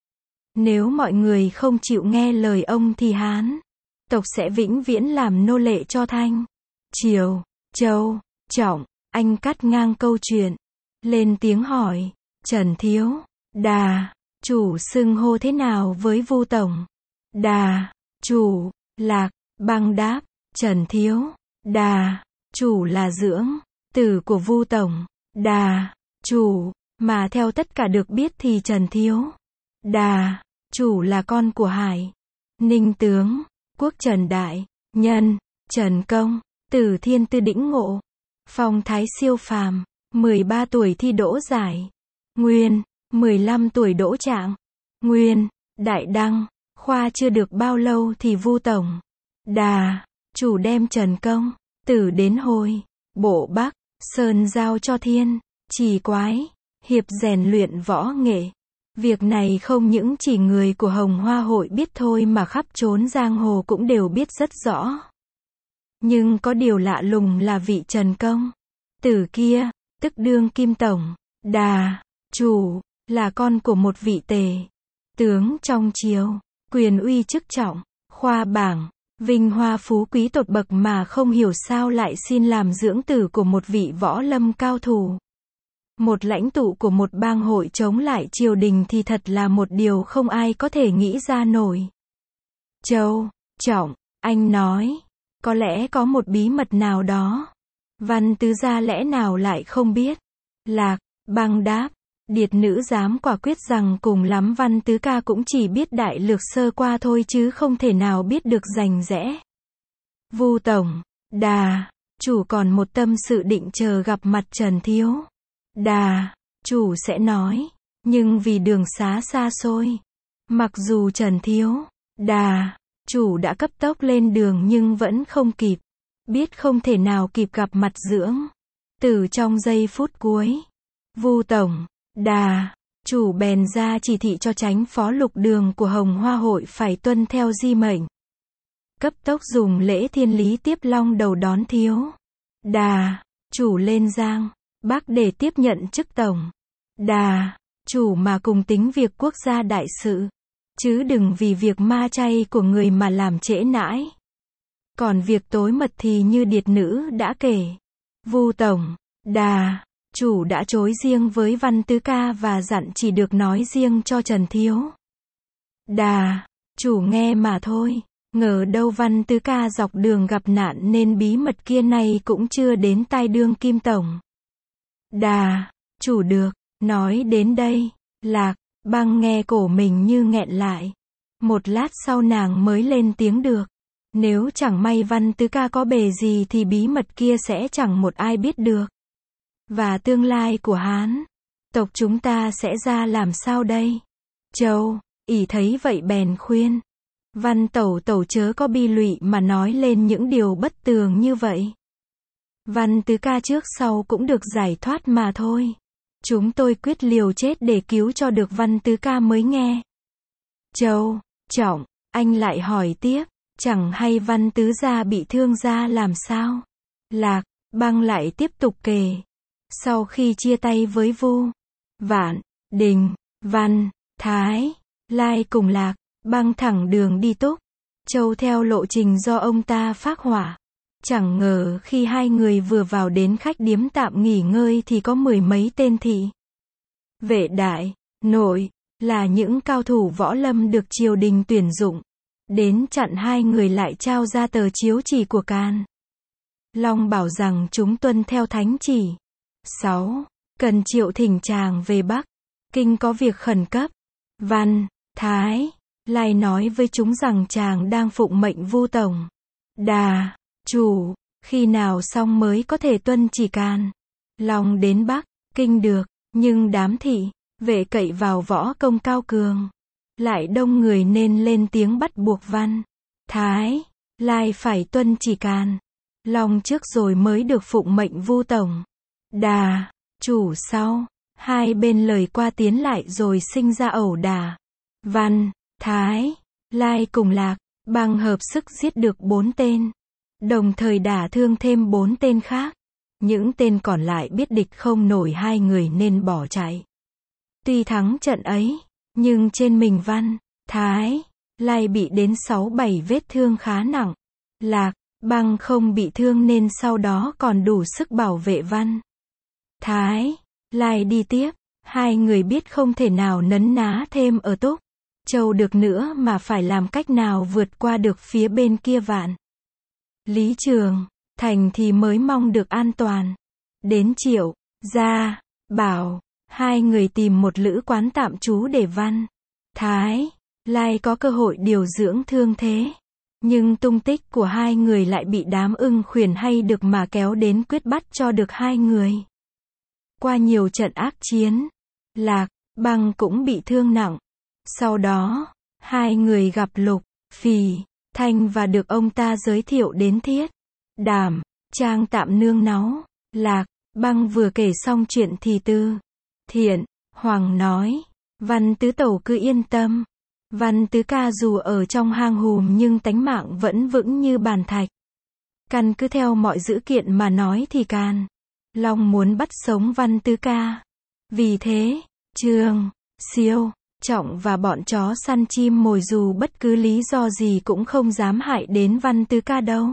Nếu mọi người không chịu nghe lời ông thì Hán tộc sẽ vĩnh viễn làm nô lệ cho Thanh, Triều, Châu, Trọng. Anh cắt ngang câu chuyện. Lên tiếng hỏi. Trần Thiếu Đà chủ xưng hô thế nào với Vu Tổng? Đà chủ. Lạc Băng đáp. Trần Thiếu Đà chủ là dưỡng tử của Vu Tổng. Đà chủ. Mà theo tất cả được biết thì Trần Thiếu Đà chủ là con của Hải Ninh tướng quốc Trần Đại Nhân Trần Công, Tử Thiên Tư Đĩnh Ngộ, phong thái siêu phàm, 13 tuổi thi đỗ giải Nguyên, 15 tuổi đỗ trạng Nguyên, Đại Đăng. Khoa chưa được bao lâu thì Vu Tổng Đà chủ đem Trần Công Tử đến Hồi Bộ Bắc Sơn giao cho Thiên Trì Quái Hiệp rèn luyện võ nghệ. Việc này không những chỉ người của Hồng Hoa hội biết thôi mà khắp chốn giang hồ cũng đều biết rất rõ. Nhưng có điều lạ lùng là vị Trần Công Tử kia, tức đương Kim Tổng Đà chủ, là con của một vị tề tướng trong triều, quyền uy chức trọng, khoa bảng, vinh hoa phú quý tột bậc mà không hiểu sao lại xin làm dưỡng tử của một vị võ lâm cao thủ. Một lãnh tụ của một bang hội chống lại triều đình thì thật là một điều không ai có thể nghĩ ra nổi. Châu, Trọng, anh nói, có lẽ có một bí mật nào đó. Văn tứ gia lẽ nào lại không biết? Lạc Băng đáp. Điệt nữ dám quả quyết rằng cùng lắm Văn tứ ca cũng chỉ biết đại lược sơ qua thôi chứ không thể nào biết được rành rẽ. Vu Tổng Đà chủ còn một tâm sự định chờ gặp mặt Trần Thiếu Đà chủ sẽ nói, nhưng vì đường xá xa xôi, mặc dù Trần Thiếu Đà chủ đã cấp tốc lên đường nhưng vẫn không kịp, biết không thể nào kịp gặp mặt dưỡng tử trong giây phút cuối. Vu Tổng Đà chủ bèn ra chỉ thị cho Chánh Phó Lục Đường của Hồng Hoa hội phải tuân theo di mệnh, cấp tốc dùng lễ thiên lý tiếp long đầu đón Thiếu Đà chủ lên Giang Bắc để tiếp nhận chức Tổng Đà chủ mà cùng tính việc quốc gia đại sự, chứ đừng vì việc ma chay của người mà làm trễ nãi. Còn việc tối mật thì như điệt nữ đã kể, Vu Tổng Đà chủ đã chối riêng với Văn tứ ca và dặn chỉ được nói riêng cho Trần Thiếu Đà chủ nghe mà thôi. Ngờ đâu Văn tứ ca dọc đường gặp nạn nên bí mật kia này cũng chưa đến tai đương Kim Tổng Đà chủ được. Nói đến đây, Lạc Băng nghe cổ mình như nghẹn lại. Một lát sau nàng mới lên tiếng được. Nếu chẳng may Văn tứ ca có bề gì thì bí mật kia sẽ chẳng một ai biết được. Và tương lai của Hán tộc chúng ta sẽ ra làm sao đây? Châu ỷ thấy vậy bèn khuyên. Văn tẩu tẩu chớ có bi lụy mà nói lên những điều bất tường như vậy. Văn tứ ca trước sau cũng được giải thoát mà thôi. Chúng tôi quyết liều chết để cứu cho được Văn tứ ca mới nghe. Châu, Trọng, anh lại hỏi tiếp, chẳng hay Văn tứ gia bị thương ra làm sao? Lạc Băng lại tiếp tục kể. Sau khi chia tay với Vu Vạn Đình, Văn Thái Lai cùng Lạc Băng thẳng đường đi Túc Châu theo lộ trình do ông ta phác họa. Chẳng ngờ khi hai người vừa vào đến khách điếm tạm nghỉ ngơi thì có mười mấy tên thị vệ đại nội, là những cao thủ võ lâm được triều đình tuyển dụng, đến chặn hai người lại trao ra tờ chiếu chỉ của Càn Long bảo rằng chúng tuân theo thánh chỉ. 6. Cần triệu thỉnh chàng về Bắc Kinh có việc khẩn cấp. Văn Thái Lai nói với chúng rằng chàng đang phụng mệnh Vu Tổng Đà chủ, khi nào xong mới có thể tuân chỉ Càn Long đến Bắc Kinh được, nhưng đám thị vệ cậy vào võ công cao cường, lại đông người nên lên tiếng bắt buộc Văn Thái Lai phải tuân chỉ Càn Long trước rồi mới được phụng mệnh vu tổng. Đà, chủ sau. Hai bên lời qua tiếng lại rồi sinh ra ẩu đả. Văn, Thái, Lai cùng Lạc, Bang hợp sức giết được 4 tên. Đồng thời đả thương thêm 4 tên khác. Những tên còn lại biết địch không nổi hai người nên bỏ chạy. Tuy thắng trận ấy, nhưng trên mình Văn, Thái, Lai bị đến 6-7 vết thương khá nặng. Lạc, Bang không bị thương nên sau đó còn đủ sức bảo vệ Văn, Thái, Lai đi tiếp. Hai người biết không thể nào nấn ná thêm ở Túc Châu được nữa mà phải làm cách nào vượt qua được phía bên kia Vạn Lý Trường Thành thì mới mong được an toàn. Đến Triệu Gia Bảo, hai người tìm một lữ quán tạm trú để Văn, Thái, Lai có cơ hội điều dưỡng thương thế. Nhưng tung tích của hai người lại bị đám Ưng Khuyển hay được mà kéo đến quyết bắt cho được hai người. Qua nhiều trận ác chiến, Lạc, Bang cũng bị thương nặng. Sau đó, hai người gặp Lục, Phì, Thanh và được ông ta giới thiệu đến Thiết, Đảm, Trang tạm nương náu. Lạc, Bang vừa kể xong chuyện thì Tư, Thiện, Hoàng nói, Văn Tứ Tẩu cứ yên tâm. Văn Tứ Ca dù ở trong hang hùm nhưng tánh mạng vẫn vững như bàn thạch. Căn cứ theo mọi dữ kiện mà nói thì Càn Long muốn bắt sống Văn Tứ Ca. Vì thế, Trương, Siêu, Trọng và bọn chó săn chim mồi dù bất cứ lý do gì cũng không dám hại đến Văn Tứ Ca đâu.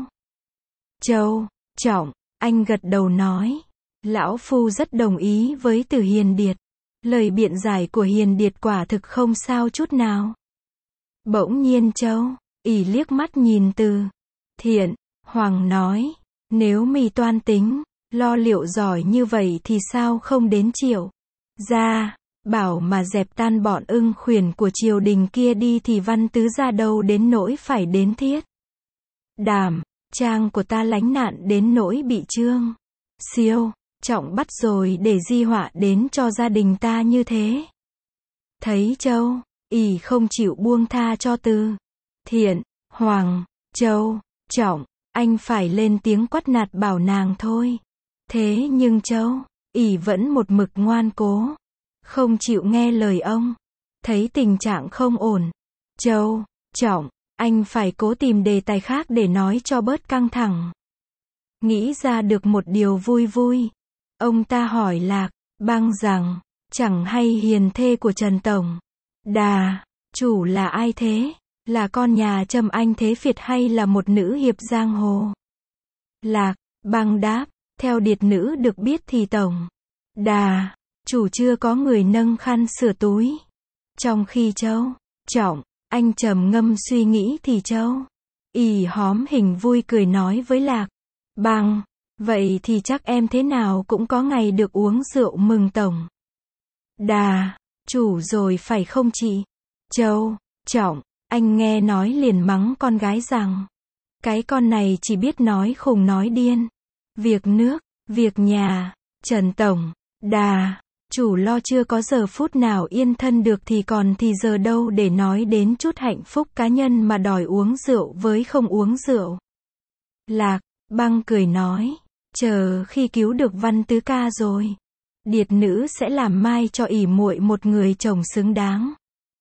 Châu, Trọng, anh gật đầu nói. Lão Phu rất đồng ý với Từ Hiền Điệt. Lời biện giải của Hiền Điệt quả thực không sao chút nào. Bỗng nhiên Châu, ỉ liếc mắt nhìn Từ Thiện, Hoàng nói, nếu mì toan tính, lo liệu giỏi như vậy thì sao không đến Triệu Gia Bảo mà dẹp tan bọn Ưng Khuyển của triều đình kia đi thì Văn Tứ gia đâu đến nỗi phải đến Thiết, Đảm, Trang của ta lánh nạn đến nỗi bị Trương, Siêu, Trọng bắt rồi để di họa đến cho gia đình ta như thế. Thấy Châu, ỉ không chịu buông tha cho Từ Thiện, Hoàng, Châu, Trọng, anh phải lên tiếng quát nạt bảo nàng thôi. Thế nhưng Châu, ỉ vẫn một mực ngoan cố, không chịu nghe lời ông. Thấy tình trạng không ổn, Châu, Trọng, anh phải cố tìm đề tài khác để nói cho bớt căng thẳng. Nghĩ ra được một điều vui vui. Ông ta hỏi Lạc, Bang rằng, chẳng hay hiền thê của Trần Tổng Đà, chủ là ai thế? Là con nhà Trầm Anh Thế Việt hay là một nữ hiệp giang hồ? Lạc, Bang đáp, theo điệt nữ được biết thì Tổng Đà, chủ chưa có người nâng khăn sửa túi. Trong khi Châu, Trọng, anh trầm ngâm suy nghĩ thì Châu, ỉ hóm hình vui cười nói với Lạc, Bang, vậy thì chắc em thế nào cũng có ngày được uống rượu mừng Tổng Đà, chủ rồi phải không chị? Châu, Trọng, anh nghe nói liền mắng con gái rằng, cái con này chỉ biết nói khùng nói điên. Việc nước, việc nhà, Trần Tổng Đà, chủ lo chưa có giờ phút nào yên thân được thì còn thì giờ đâu để nói đến chút hạnh phúc cá nhân mà đòi uống rượu với không uống rượu. Lạc, Bang cười nói, chờ khi cứu được Văn Tứ Ca rồi, điệt nữ sẽ làm mai cho ỉ muội một người chồng xứng đáng.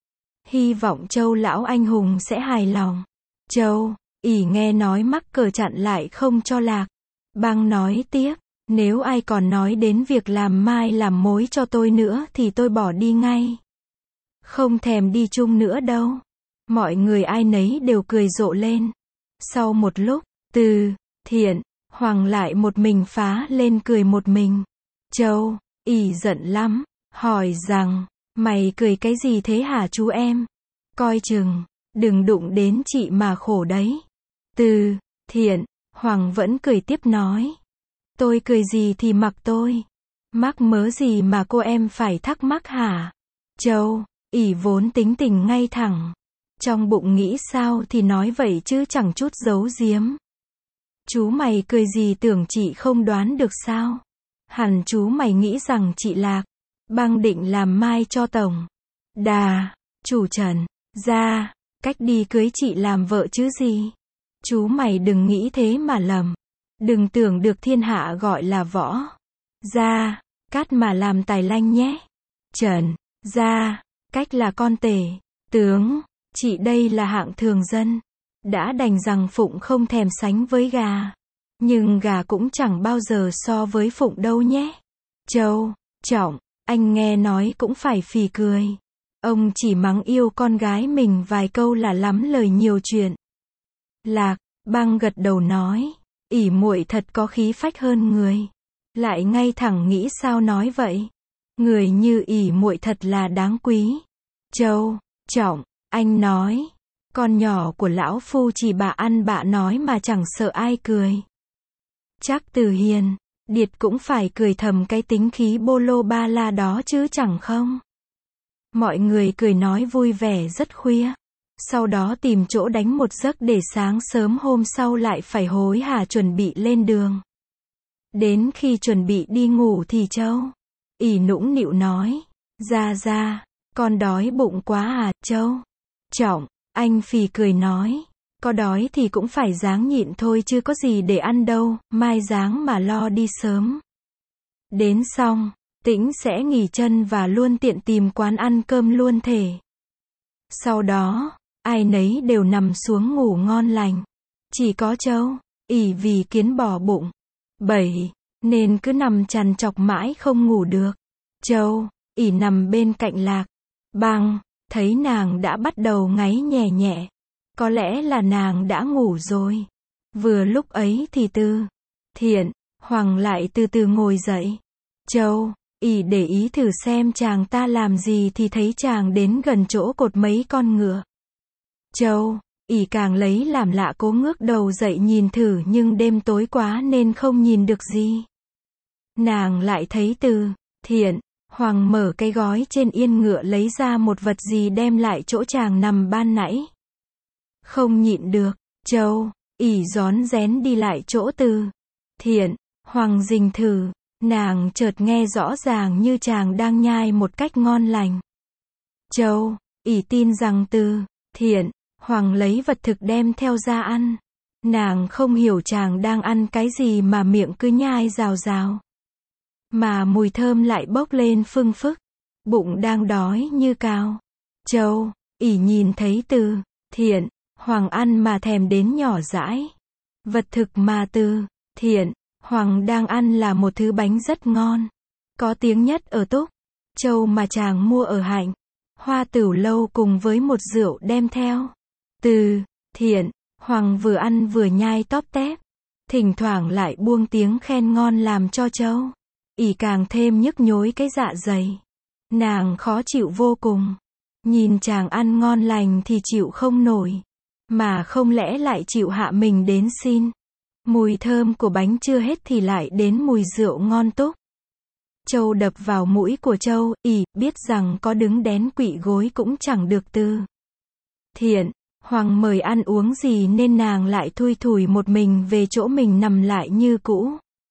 Hy vọng Châu lão anh hùng sẽ hài lòng. Châu, ỉ nghe nói mắc cờ chặn lại không cho Lạc. Bang nói tiếp, nếu ai còn nói đến việc làm mai làm mối cho tôi nữa thì tôi bỏ đi ngay. Không thèm đi chung nữa đâu. Mọi người ai nấy đều cười rộ lên. Sau một lúc, Từ Thiện, Hoàng lại một mình phá lên cười một mình. Châu, ỉ giận lắm, hỏi rằng, mày cười cái gì thế hả chú em? Coi chừng, đừng đụng đến chị mà khổ đấy. Từ Thiện, Hoàng vẫn cười tiếp nói, tôi cười gì thì mặc tôi. Mắc mớ gì mà cô em phải thắc mắc hả? Châu, ỉ vốn tính tình ngay thẳng. Trong bụng nghĩ sao thì nói vậy chứ chẳng chút giấu giếm. Chú mày cười gì tưởng chị không đoán được sao? Hẳn chú mày nghĩ rằng chị Lạc, Bang định làm mai cho Tổng Đà, chủ Trần Gia, cách đi cưới chị làm vợ chứ gì? Chú mày đừng nghĩ thế mà lầm. Đừng tưởng được thiên hạ gọi là võ gia cát mà làm tài lanh nhé. Trần gia cách là con tể tướng, chị đây là hạng thường dân. Đã đành rằng phụng không thèm sánh với gà. Nhưng gà cũng chẳng bao giờ so với phụng đâu nhé. Châu Trọng, anh nghe nói cũng phải phì cười. Ông chỉ mắng yêu con gái mình vài câu là lắm lời nhiều chuyện. Lạc Bang gật đầu nói, ỷ muội thật có khí phách hơn người. Lại ngay thẳng nghĩ sao nói vậy. Người như ỷ muội thật là đáng quý. Châu Trọng, anh nói, con nhỏ của lão phu chỉ bạ ăn bạ nói mà chẳng sợ ai cười. Chắc Từ Hiền, Điệt cũng phải cười thầm cái tính khí bô lô ba la đó chứ chẳng không. Mọi người cười nói vui vẻ rất khuya. Sau đó tìm chỗ đánh một giấc để sáng sớm hôm sau lại phải hối hả chuẩn bị lên đường. Đến khi chuẩn bị đi ngủ thì Châu ỷ nũng nịu nói, ra, con đói bụng quá à. Châu Trọng, anh phì cười nói, có đói thì cũng phải ráng nhịn thôi chứ có gì để ăn đâu, mai ráng mà lo đi sớm. Đến xong, Tĩnh sẽ nghỉ chân và luôn tiện tìm quán ăn cơm luôn thể. Sau đó, ai nấy đều nằm xuống ngủ ngon lành. Chỉ có Châu ỷ vì kiến bò bụng 7 nên cứ nằm trằn trọc mãi không ngủ được. Châu ỷ nằm bên cạnh Lạc Bang, thấy nàng đã bắt đầu ngáy nhẹ nhẹ. Có lẽ là nàng đã ngủ rồi. Vừa lúc ấy thì Từ Thiện Hoàng lại từ từ ngồi dậy. Châu ỷ để ý thử xem chàng ta làm gì thì thấy chàng đến gần chỗ cột mấy con ngựa. Châu ỷ càng lấy làm lạ cố ngước đầu dậy nhìn thử nhưng đêm tối quá nên không nhìn được gì. Nàng lại thấy Từ Thiện Hoàng mở cái gói trên yên ngựa lấy ra một vật gì đem lại chỗ chàng nằm ban nãy. Không nhịn được, Châu ỷ rón rén đi lại chỗ Từ Thiện Hoàng rình thử. Nàng chợt nghe rõ ràng như chàng đang nhai một cách ngon lành. Châu ỷ tin rằng Từ Thiện Hoàng lấy vật thực đem theo ra ăn. Nàng không hiểu chàng đang ăn cái gì mà miệng cứ nhai rào rào. Mà mùi thơm lại bốc lên phưng phức. Bụng đang đói như cào. Châu ỷ nhìn thấy Từ Thiện Hoàng ăn mà thèm đến nhỏ dãi. Vật thực mà Từ Thiện Hoàng đang ăn là một thứ bánh rất ngon. Có tiếng nhất ở Túc Châu mà chàng mua ở Hạnh Hoa Tửu Lâu cùng với một rượu đem theo. Từ Thiện Hoàng vừa ăn vừa nhai tóp tép. Thỉnh thoảng lại buông tiếng khen ngon làm cho Châu ỷ càng thêm nhức nhối cái dạ dày. Nàng khó chịu vô cùng. Nhìn chàng ăn ngon lành thì chịu không nổi. Mà không lẽ lại chịu hạ mình đến xin. Mùi thơm của bánh chưa hết thì lại đến mùi rượu ngon Túc. Châu đập vào mũi của Châu ỷ biết rằng có đứng đén quỵ gối cũng chẳng được Từ Thiện Hoàng mời ăn uống gì nên nàng lại thui thủi một mình về chỗ mình nằm lại như cũ.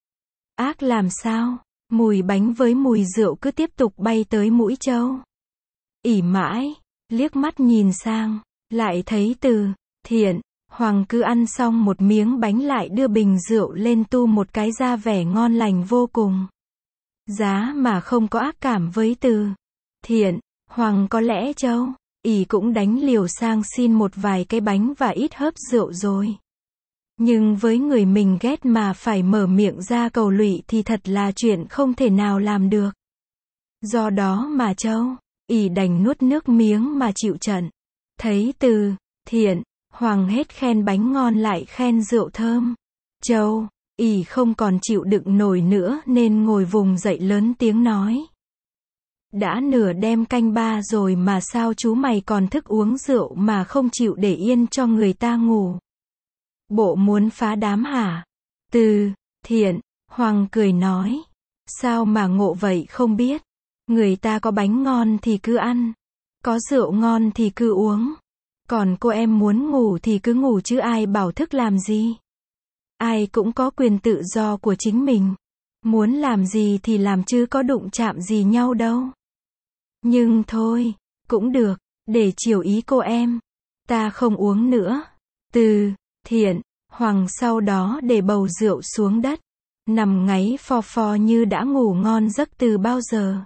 Ác làm sao, mùi bánh với mùi rượu cứ tiếp tục bay tới mũi Châu. Ỷ mãi, liếc mắt nhìn sang, lại thấy Từ Thiện Hoàng cứ ăn xong một miếng bánh lại đưa bình rượu lên tu một cái ra vẻ ngon lành vô cùng. Giá mà không có ác cảm với Từ Thiện Hoàng có lẽ Châu ỷ cũng đánh liều sang xin một vài cái bánh và ít hớp rượu rồi. Nhưng với người mình ghét mà phải mở miệng ra cầu lụy thì thật là chuyện không thể nào làm được. Do đó mà Châu ỷ đành nuốt nước miếng mà chịu trận. Thấy Từ Thiện Hoàng hết khen bánh ngon lại khen rượu thơm. Châu ỷ không còn chịu đựng nổi nữa nên ngồi vùng dậy lớn tiếng nói. Đã nửa đêm canh ba rồi mà sao chú mày còn thức uống rượu mà không chịu để yên cho người ta ngủ. Bộ muốn phá đám hả? Từ Thiện Hoàng cười nói. Sao mà ngộ vậy không biết. Người ta có bánh ngon thì cứ ăn. Có rượu ngon thì cứ uống. Còn cô em muốn ngủ thì cứ ngủ chứ ai bảo thức làm gì. Ai cũng có quyền tự do của chính mình. Muốn làm gì thì làm chứ có đụng chạm gì nhau đâu. Nhưng thôi, cũng được, để chiều ý cô em. Ta không uống nữa. Từ Thiện Hoàng sau đó để bầu rượu xuống đất, nằm ngáy phò phò như đã ngủ ngon giấc từ bao giờ.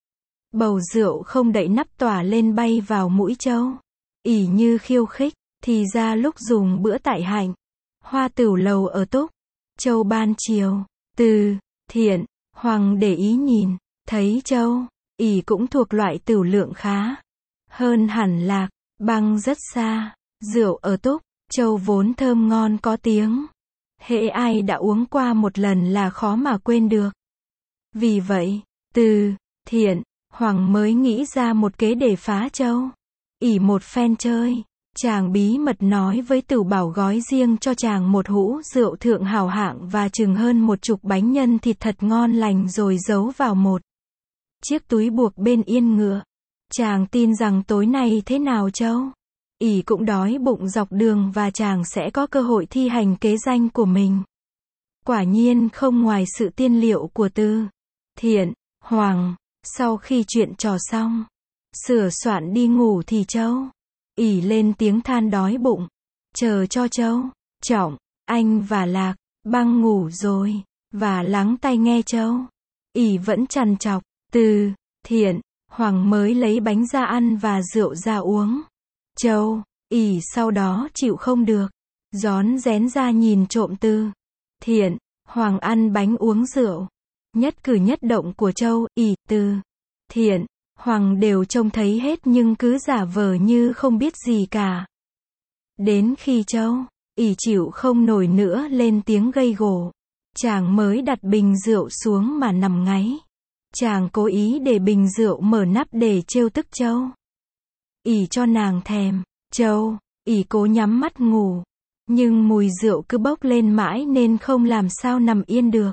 Bầu rượu không đậy nắp tỏa lên bay vào mũi Châu. Ỷ như khiêu khích, thì ra lúc dùng bữa tại Hạnh, Hoa Tửu lầu ở Túc Châu ban chiều, Từ Thiện, Hoàng để ý nhìn, thấy Châu, Ỷ cũng thuộc loại tửu lượng khá hơn hẳn Lạc, Băng rất xa. Rượu ở Túc Châu vốn thơm ngon có tiếng. Hễ ai đã uống qua một lần là khó mà quên được. Vì vậy, Từ Thiện, Hoàng mới nghĩ ra một kế để phá Châu. Ỷ một phen chơi, chàng bí mật nói với Tửu Bảo gói riêng cho chàng một hũ rượu thượng hảo hạng và chừng hơn 10 bánh nhân thịt thật ngon lành rồi giấu vào một chiếc túi buộc bên yên ngựa. Chàng tin rằng tối nay thế nào Châu, Ỷ cũng đói bụng dọc đường và chàng sẽ có cơ hội thi hành kế danh của mình. Quả nhiên không ngoài sự tiên liệu của Từ Thiện, Hoàng, sau khi chuyện trò xong, sửa soạn đi ngủ thì Châu, Ỷ lên tiếng than đói bụng, chờ cho Châu, Trọng, Anh và Lạc, Băng ngủ rồi, và lắng tai nghe Châu, Ỷ vẫn trằn trọc. Từ Thiện, Hoàng mới lấy bánh ra ăn và rượu ra uống. Châu, Ỷ sau đó chịu không được, rón rén ra nhìn trộm Từ Thiện, Hoàng ăn bánh uống rượu. Nhất cử nhất động của Châu, Ỷ, Từ Thiện, Hoàng đều trông thấy hết nhưng cứ giả vờ như không biết gì cả. Đến khi Châu, Ỷ chịu không nổi nữa lên tiếng gây gổ, chàng mới đặt bình rượu xuống mà nằm ngáy. Chàng cố ý để bình rượu mở nắp để trêu tức Châu. Ỷ cho nàng thèm. Châu, Ỷ cố nhắm mắt ngủ, nhưng mùi rượu cứ bốc lên mãi nên không làm sao nằm yên được.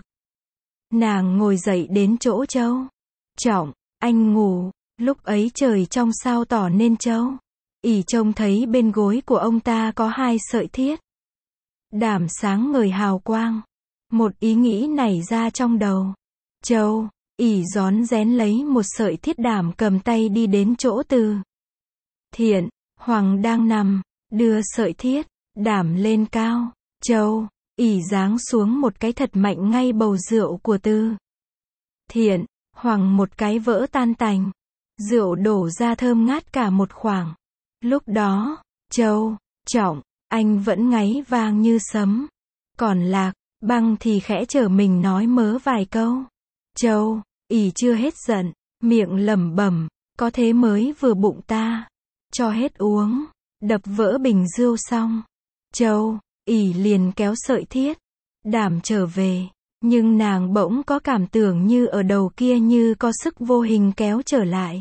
Nàng ngồi dậy đến chỗ Châu, Trọng, Anh ngủ. Lúc ấy trời trong sao tỏ nên Châu, Ỷ trông thấy bên gối của ông ta có 2 sợi thiết đảm sáng ngời hào quang. Một ý nghĩ nảy ra trong đầu Châu, Ỷ rón rén lấy một sợi thiết đảm cầm tay đi đến chỗ Từ Thiện, Hoàng đang nằm, đưa sợi thiết đảm lên cao. Châu, Ỷ giáng xuống một cái thật mạnh ngay bầu rượu của Từ Thiện, Hoàng một cái vỡ tan tành. Rượu đổ ra thơm ngát cả một khoảng. Lúc đó, Châu, Trọng, Anh vẫn ngáy vang như sấm. Còn Lạc, Băng thì khẽ trở mình nói mớ vài câu. Châu, Ỷ chưa hết giận, miệng lẩm bẩm, có thế mới vừa bụng ta. Cho hết uống, đập vỡ bình rượu xong. Châu, Ỷ liền kéo sợi thiết đảm trở về. Nhưng nàng bỗng có cảm tưởng như ở đầu kia như có sức vô hình kéo trở lại.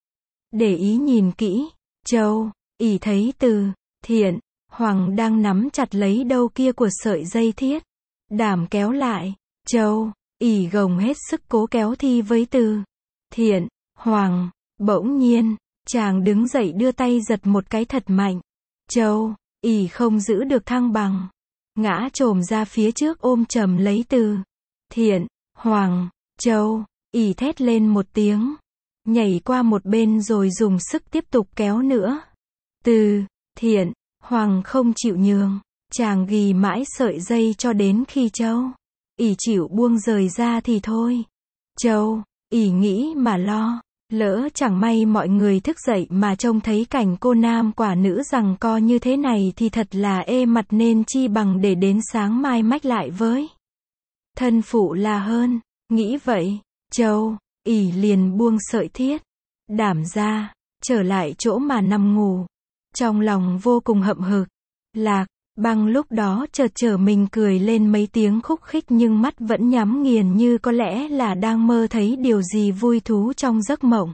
Để ý nhìn kỹ, Châu, Ỷ thấy Từ Thiện, Hoàng đang nắm chặt lấy đầu kia của sợi dây thiết đảm kéo lại. Châu, Ỷ gồng hết sức cố kéo thi với Từ Thiện, Hoàng. Bỗng nhiên, chàng đứng dậy đưa tay giật một cái thật mạnh. Châu, Ỷ không giữ được thăng bằng, ngã chồm ra phía trước ôm chầm lấy Từ Thiện, Hoàng. Châu, Ỷ thét lên một tiếng, nhảy qua một bên rồi dùng sức tiếp tục kéo nữa. Từ Thiện, Hoàng không chịu nhường, chàng ghì mãi sợi dây cho đến khi Châu, Ỷ chịu buông rời ra thì thôi. Châu, Ỷ nghĩ mà lo, lỡ chẳng may mọi người thức dậy mà trông thấy cảnh cô nam quả nữ giằng co như thế này thì thật là ê mặt, nên chi bằng để đến sáng mai mách lại với thân phụ là hơn. Nghĩ vậy, Châu, Ỷ liền buông sợi thiết đảm ra, trở lại chỗ mà nằm ngủ. Trong lòng vô cùng hậm hực. Lạc, Băng lúc đó chợt trở mình cười lên mấy tiếng khúc khích nhưng mắt vẫn nhắm nghiền như có lẽ là đang mơ thấy điều gì vui thú trong giấc mộng.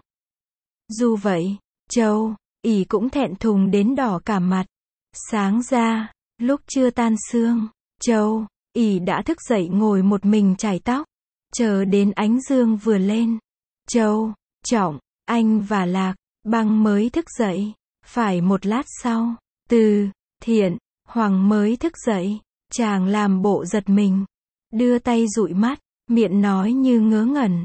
Dù vậy, Châu, Ỷ cũng thẹn thùng đến đỏ cả mặt. Sáng ra, lúc chưa tan sương, Châu, Ỷ đã thức dậy ngồi một mình chải tóc, chờ đến ánh dương vừa lên. Châu, Trọng, Anh và Lạc, Băng mới thức dậy. Phải một lát sau, Từ Thiện, Hoàng mới thức dậy. Chàng làm bộ giật mình, đưa tay dụi mắt, miệng nói như ngớ ngẩn.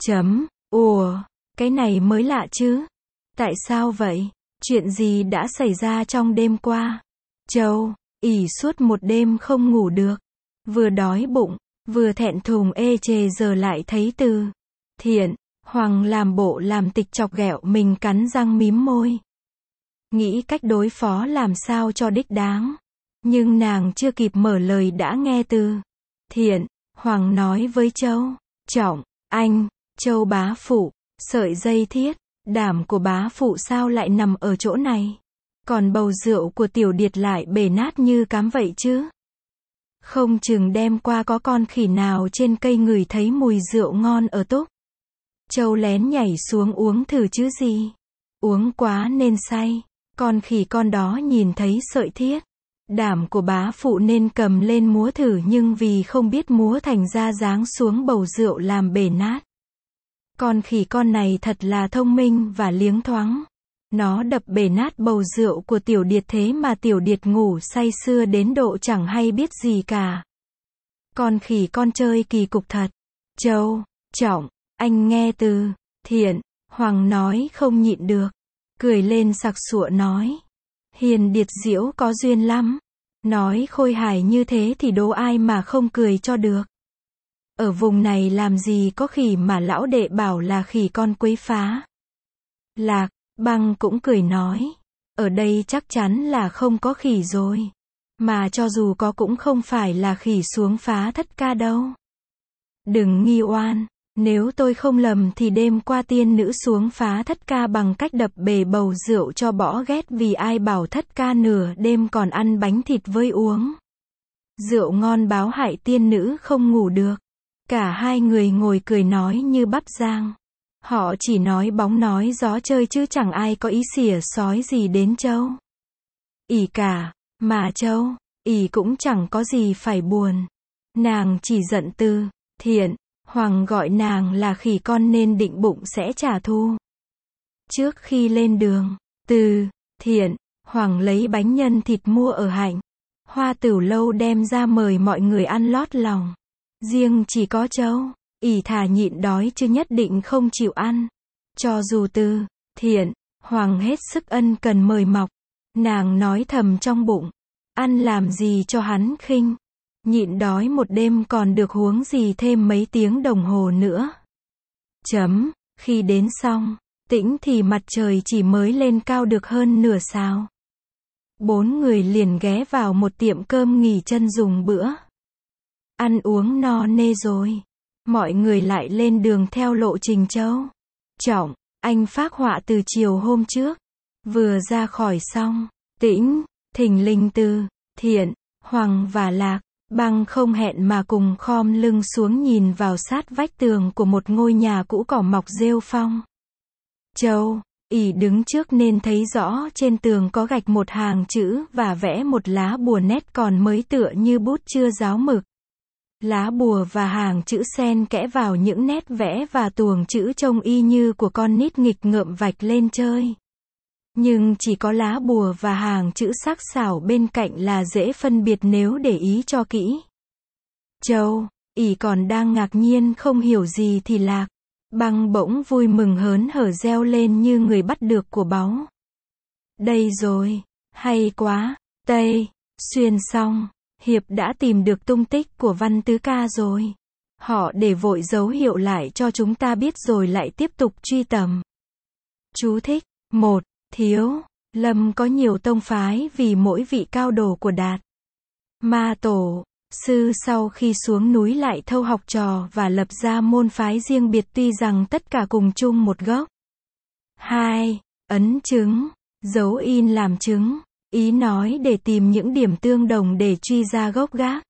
Ủa, cái này mới lạ chứ. Tại sao vậy? Chuyện gì đã xảy ra trong đêm qua? Châu, ỉ suốt một đêm không ngủ được. Vừa đói bụng, vừa thẹn thùng ê chề giờ lại thấy Từ Thiện, Hoàng làm bộ làm tịch chọc ghẹo mình cắn răng mím môi. Nghĩ cách đối phó làm sao cho đích đáng. Nhưng nàng chưa kịp mở lời đã nghe Từ Thiện, Hoàng nói với Châu Trọng, anh, Châu bá phụ, sợi dây thiết, đảm của bá phụ sao lại nằm ở chỗ này? Còn bầu rượu của tiểu điệt lại bể nát như cám vậy chứ? Không chừng đêm qua có con khỉ nào trên cây ngửi thấy mùi rượu ngon ở túc. Châu lén nhảy xuống uống thử chứ gì. Uống quá nên say. Con khỉ con đó nhìn thấy sợi thiết, đảm của bá phụ nên cầm lên múa thử nhưng vì không biết múa thành ra giáng xuống bầu rượu làm bể nát. Con khỉ con này thật là thông minh và liếng thoáng. Nó đập bể nát bầu rượu của tiểu điệt thế mà tiểu điệt ngủ say sưa đến độ chẳng hay biết gì cả. Con khỉ con chơi kỳ cục thật. Châu Trọng, anh nghe Từ Thiện, Hoàng nói không nhịn được. Cười lên sặc sụa nói. Hiền điệt diễu có duyên lắm. Nói khôi hài như thế thì đố ai mà không cười cho được. Ở vùng này làm gì có khỉ mà lão đệ bảo là khỉ con quấy phá. Lạc Băng cũng cười nói. Ở đây chắc chắn là không có khỉ rồi. Mà cho dù có cũng không phải là khỉ xuống phá thất ca đâu. Đừng nghi oan. Nếu tôi không lầm thì đêm qua tiên nữ xuống phá thất ca bằng cách đập bể bầu rượu cho bỏ ghét vì ai bảo thất ca nửa đêm còn ăn bánh thịt với uống rượu ngon báo hại tiên nữ không ngủ được. Cả hai người ngồi cười nói như bắp rang. Họ chỉ nói bóng nói gió chơi chứ chẳng ai có ý xỉa xói gì đến Châu ỉ cả. Mà Châu ỉ cũng chẳng có gì phải buồn. Nàng chỉ giận Từ Thiện, Hoàng gọi nàng là khỉ con nên định bụng sẽ trả thù. Trước khi lên đường, Từ Thiện, Hoàng lấy bánh nhân thịt mua ở Hạnh Hoa Tửu Lâu đem ra mời mọi người ăn lót lòng. Riêng chỉ có Châu ỉ thà nhịn đói chứ nhất định không chịu ăn. Cho dù Từ Thiện, Hoàng hết sức ân cần mời mọc, nàng nói thầm trong bụng, ăn làm gì cho hắn khinh. Nhịn đói một đêm còn được huống gì thêm mấy tiếng đồng hồ nữa. Khi đến xong, tĩnh thì mặt trời chỉ mới lên cao được hơn nửa sao. 4 người liền ghé vào một tiệm cơm nghỉ chân dùng bữa. Ăn uống no nê rồi. Mọi người lại lên đường theo lộ trình Châu Trọng, anh phác họa từ chiều hôm trước. Vừa ra khỏi xong, Tĩnh, thình lình Từ Thiện, Hoàng và Lạc Băng không hẹn mà cùng khom lưng xuống nhìn vào sát vách tường của một ngôi nhà cũ cỏ mọc rêu phong. Châu ỉ đứng trước nên thấy rõ trên tường có gạch một hàng chữ và vẽ một lá bùa nét còn mới tựa như bút chưa ráo mực. Lá bùa và hàng chữ xen kẽ vào những nét vẽ và tuồng chữ trông y như của con nít nghịch ngợm vạch lên chơi. Nhưng chỉ có lá bùa và hàng chữ sắc sảo bên cạnh là dễ phân biệt nếu để ý cho kỹ. Châu ỉ còn đang ngạc nhiên không hiểu gì thì Lạc Băng bỗng vui mừng hớn hở reo lên như người bắt được của báu. Đây rồi, hay quá, Tây Xuyên xong, Hiệp đã tìm được tung tích của Văn Tứ Ca rồi. Họ để vội dấu hiệu lại cho chúng ta biết rồi lại tiếp tục truy tầm. Chú thích 1. Thiếu Lâm có nhiều tông phái vì mỗi vị cao đồ của Đạt Ma Tổ sư sau khi xuống núi lại thâu học trò và lập ra môn phái riêng biệt tuy rằng tất cả cùng chung một gốc. 2. Ấn chứng, dấu in làm chứng, ý nói để tìm những điểm tương đồng để truy ra gốc gác.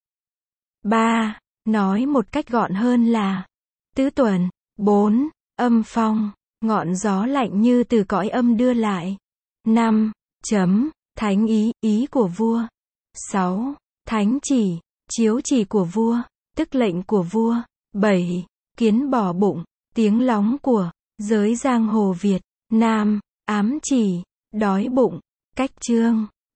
3. Nói một cách gọn hơn là tứ tuần. 4. Âm phong, ngọn gió lạnh như từ cõi âm đưa lại. 5. Thánh ý, ý của vua. 6. Thánh chỉ, chiếu chỉ của vua, tức lệnh của vua. 7. Kiến bỏ bụng, tiếng lóng của giới giang hồ Việt Nam, ám chỉ, đói bụng, cách chương.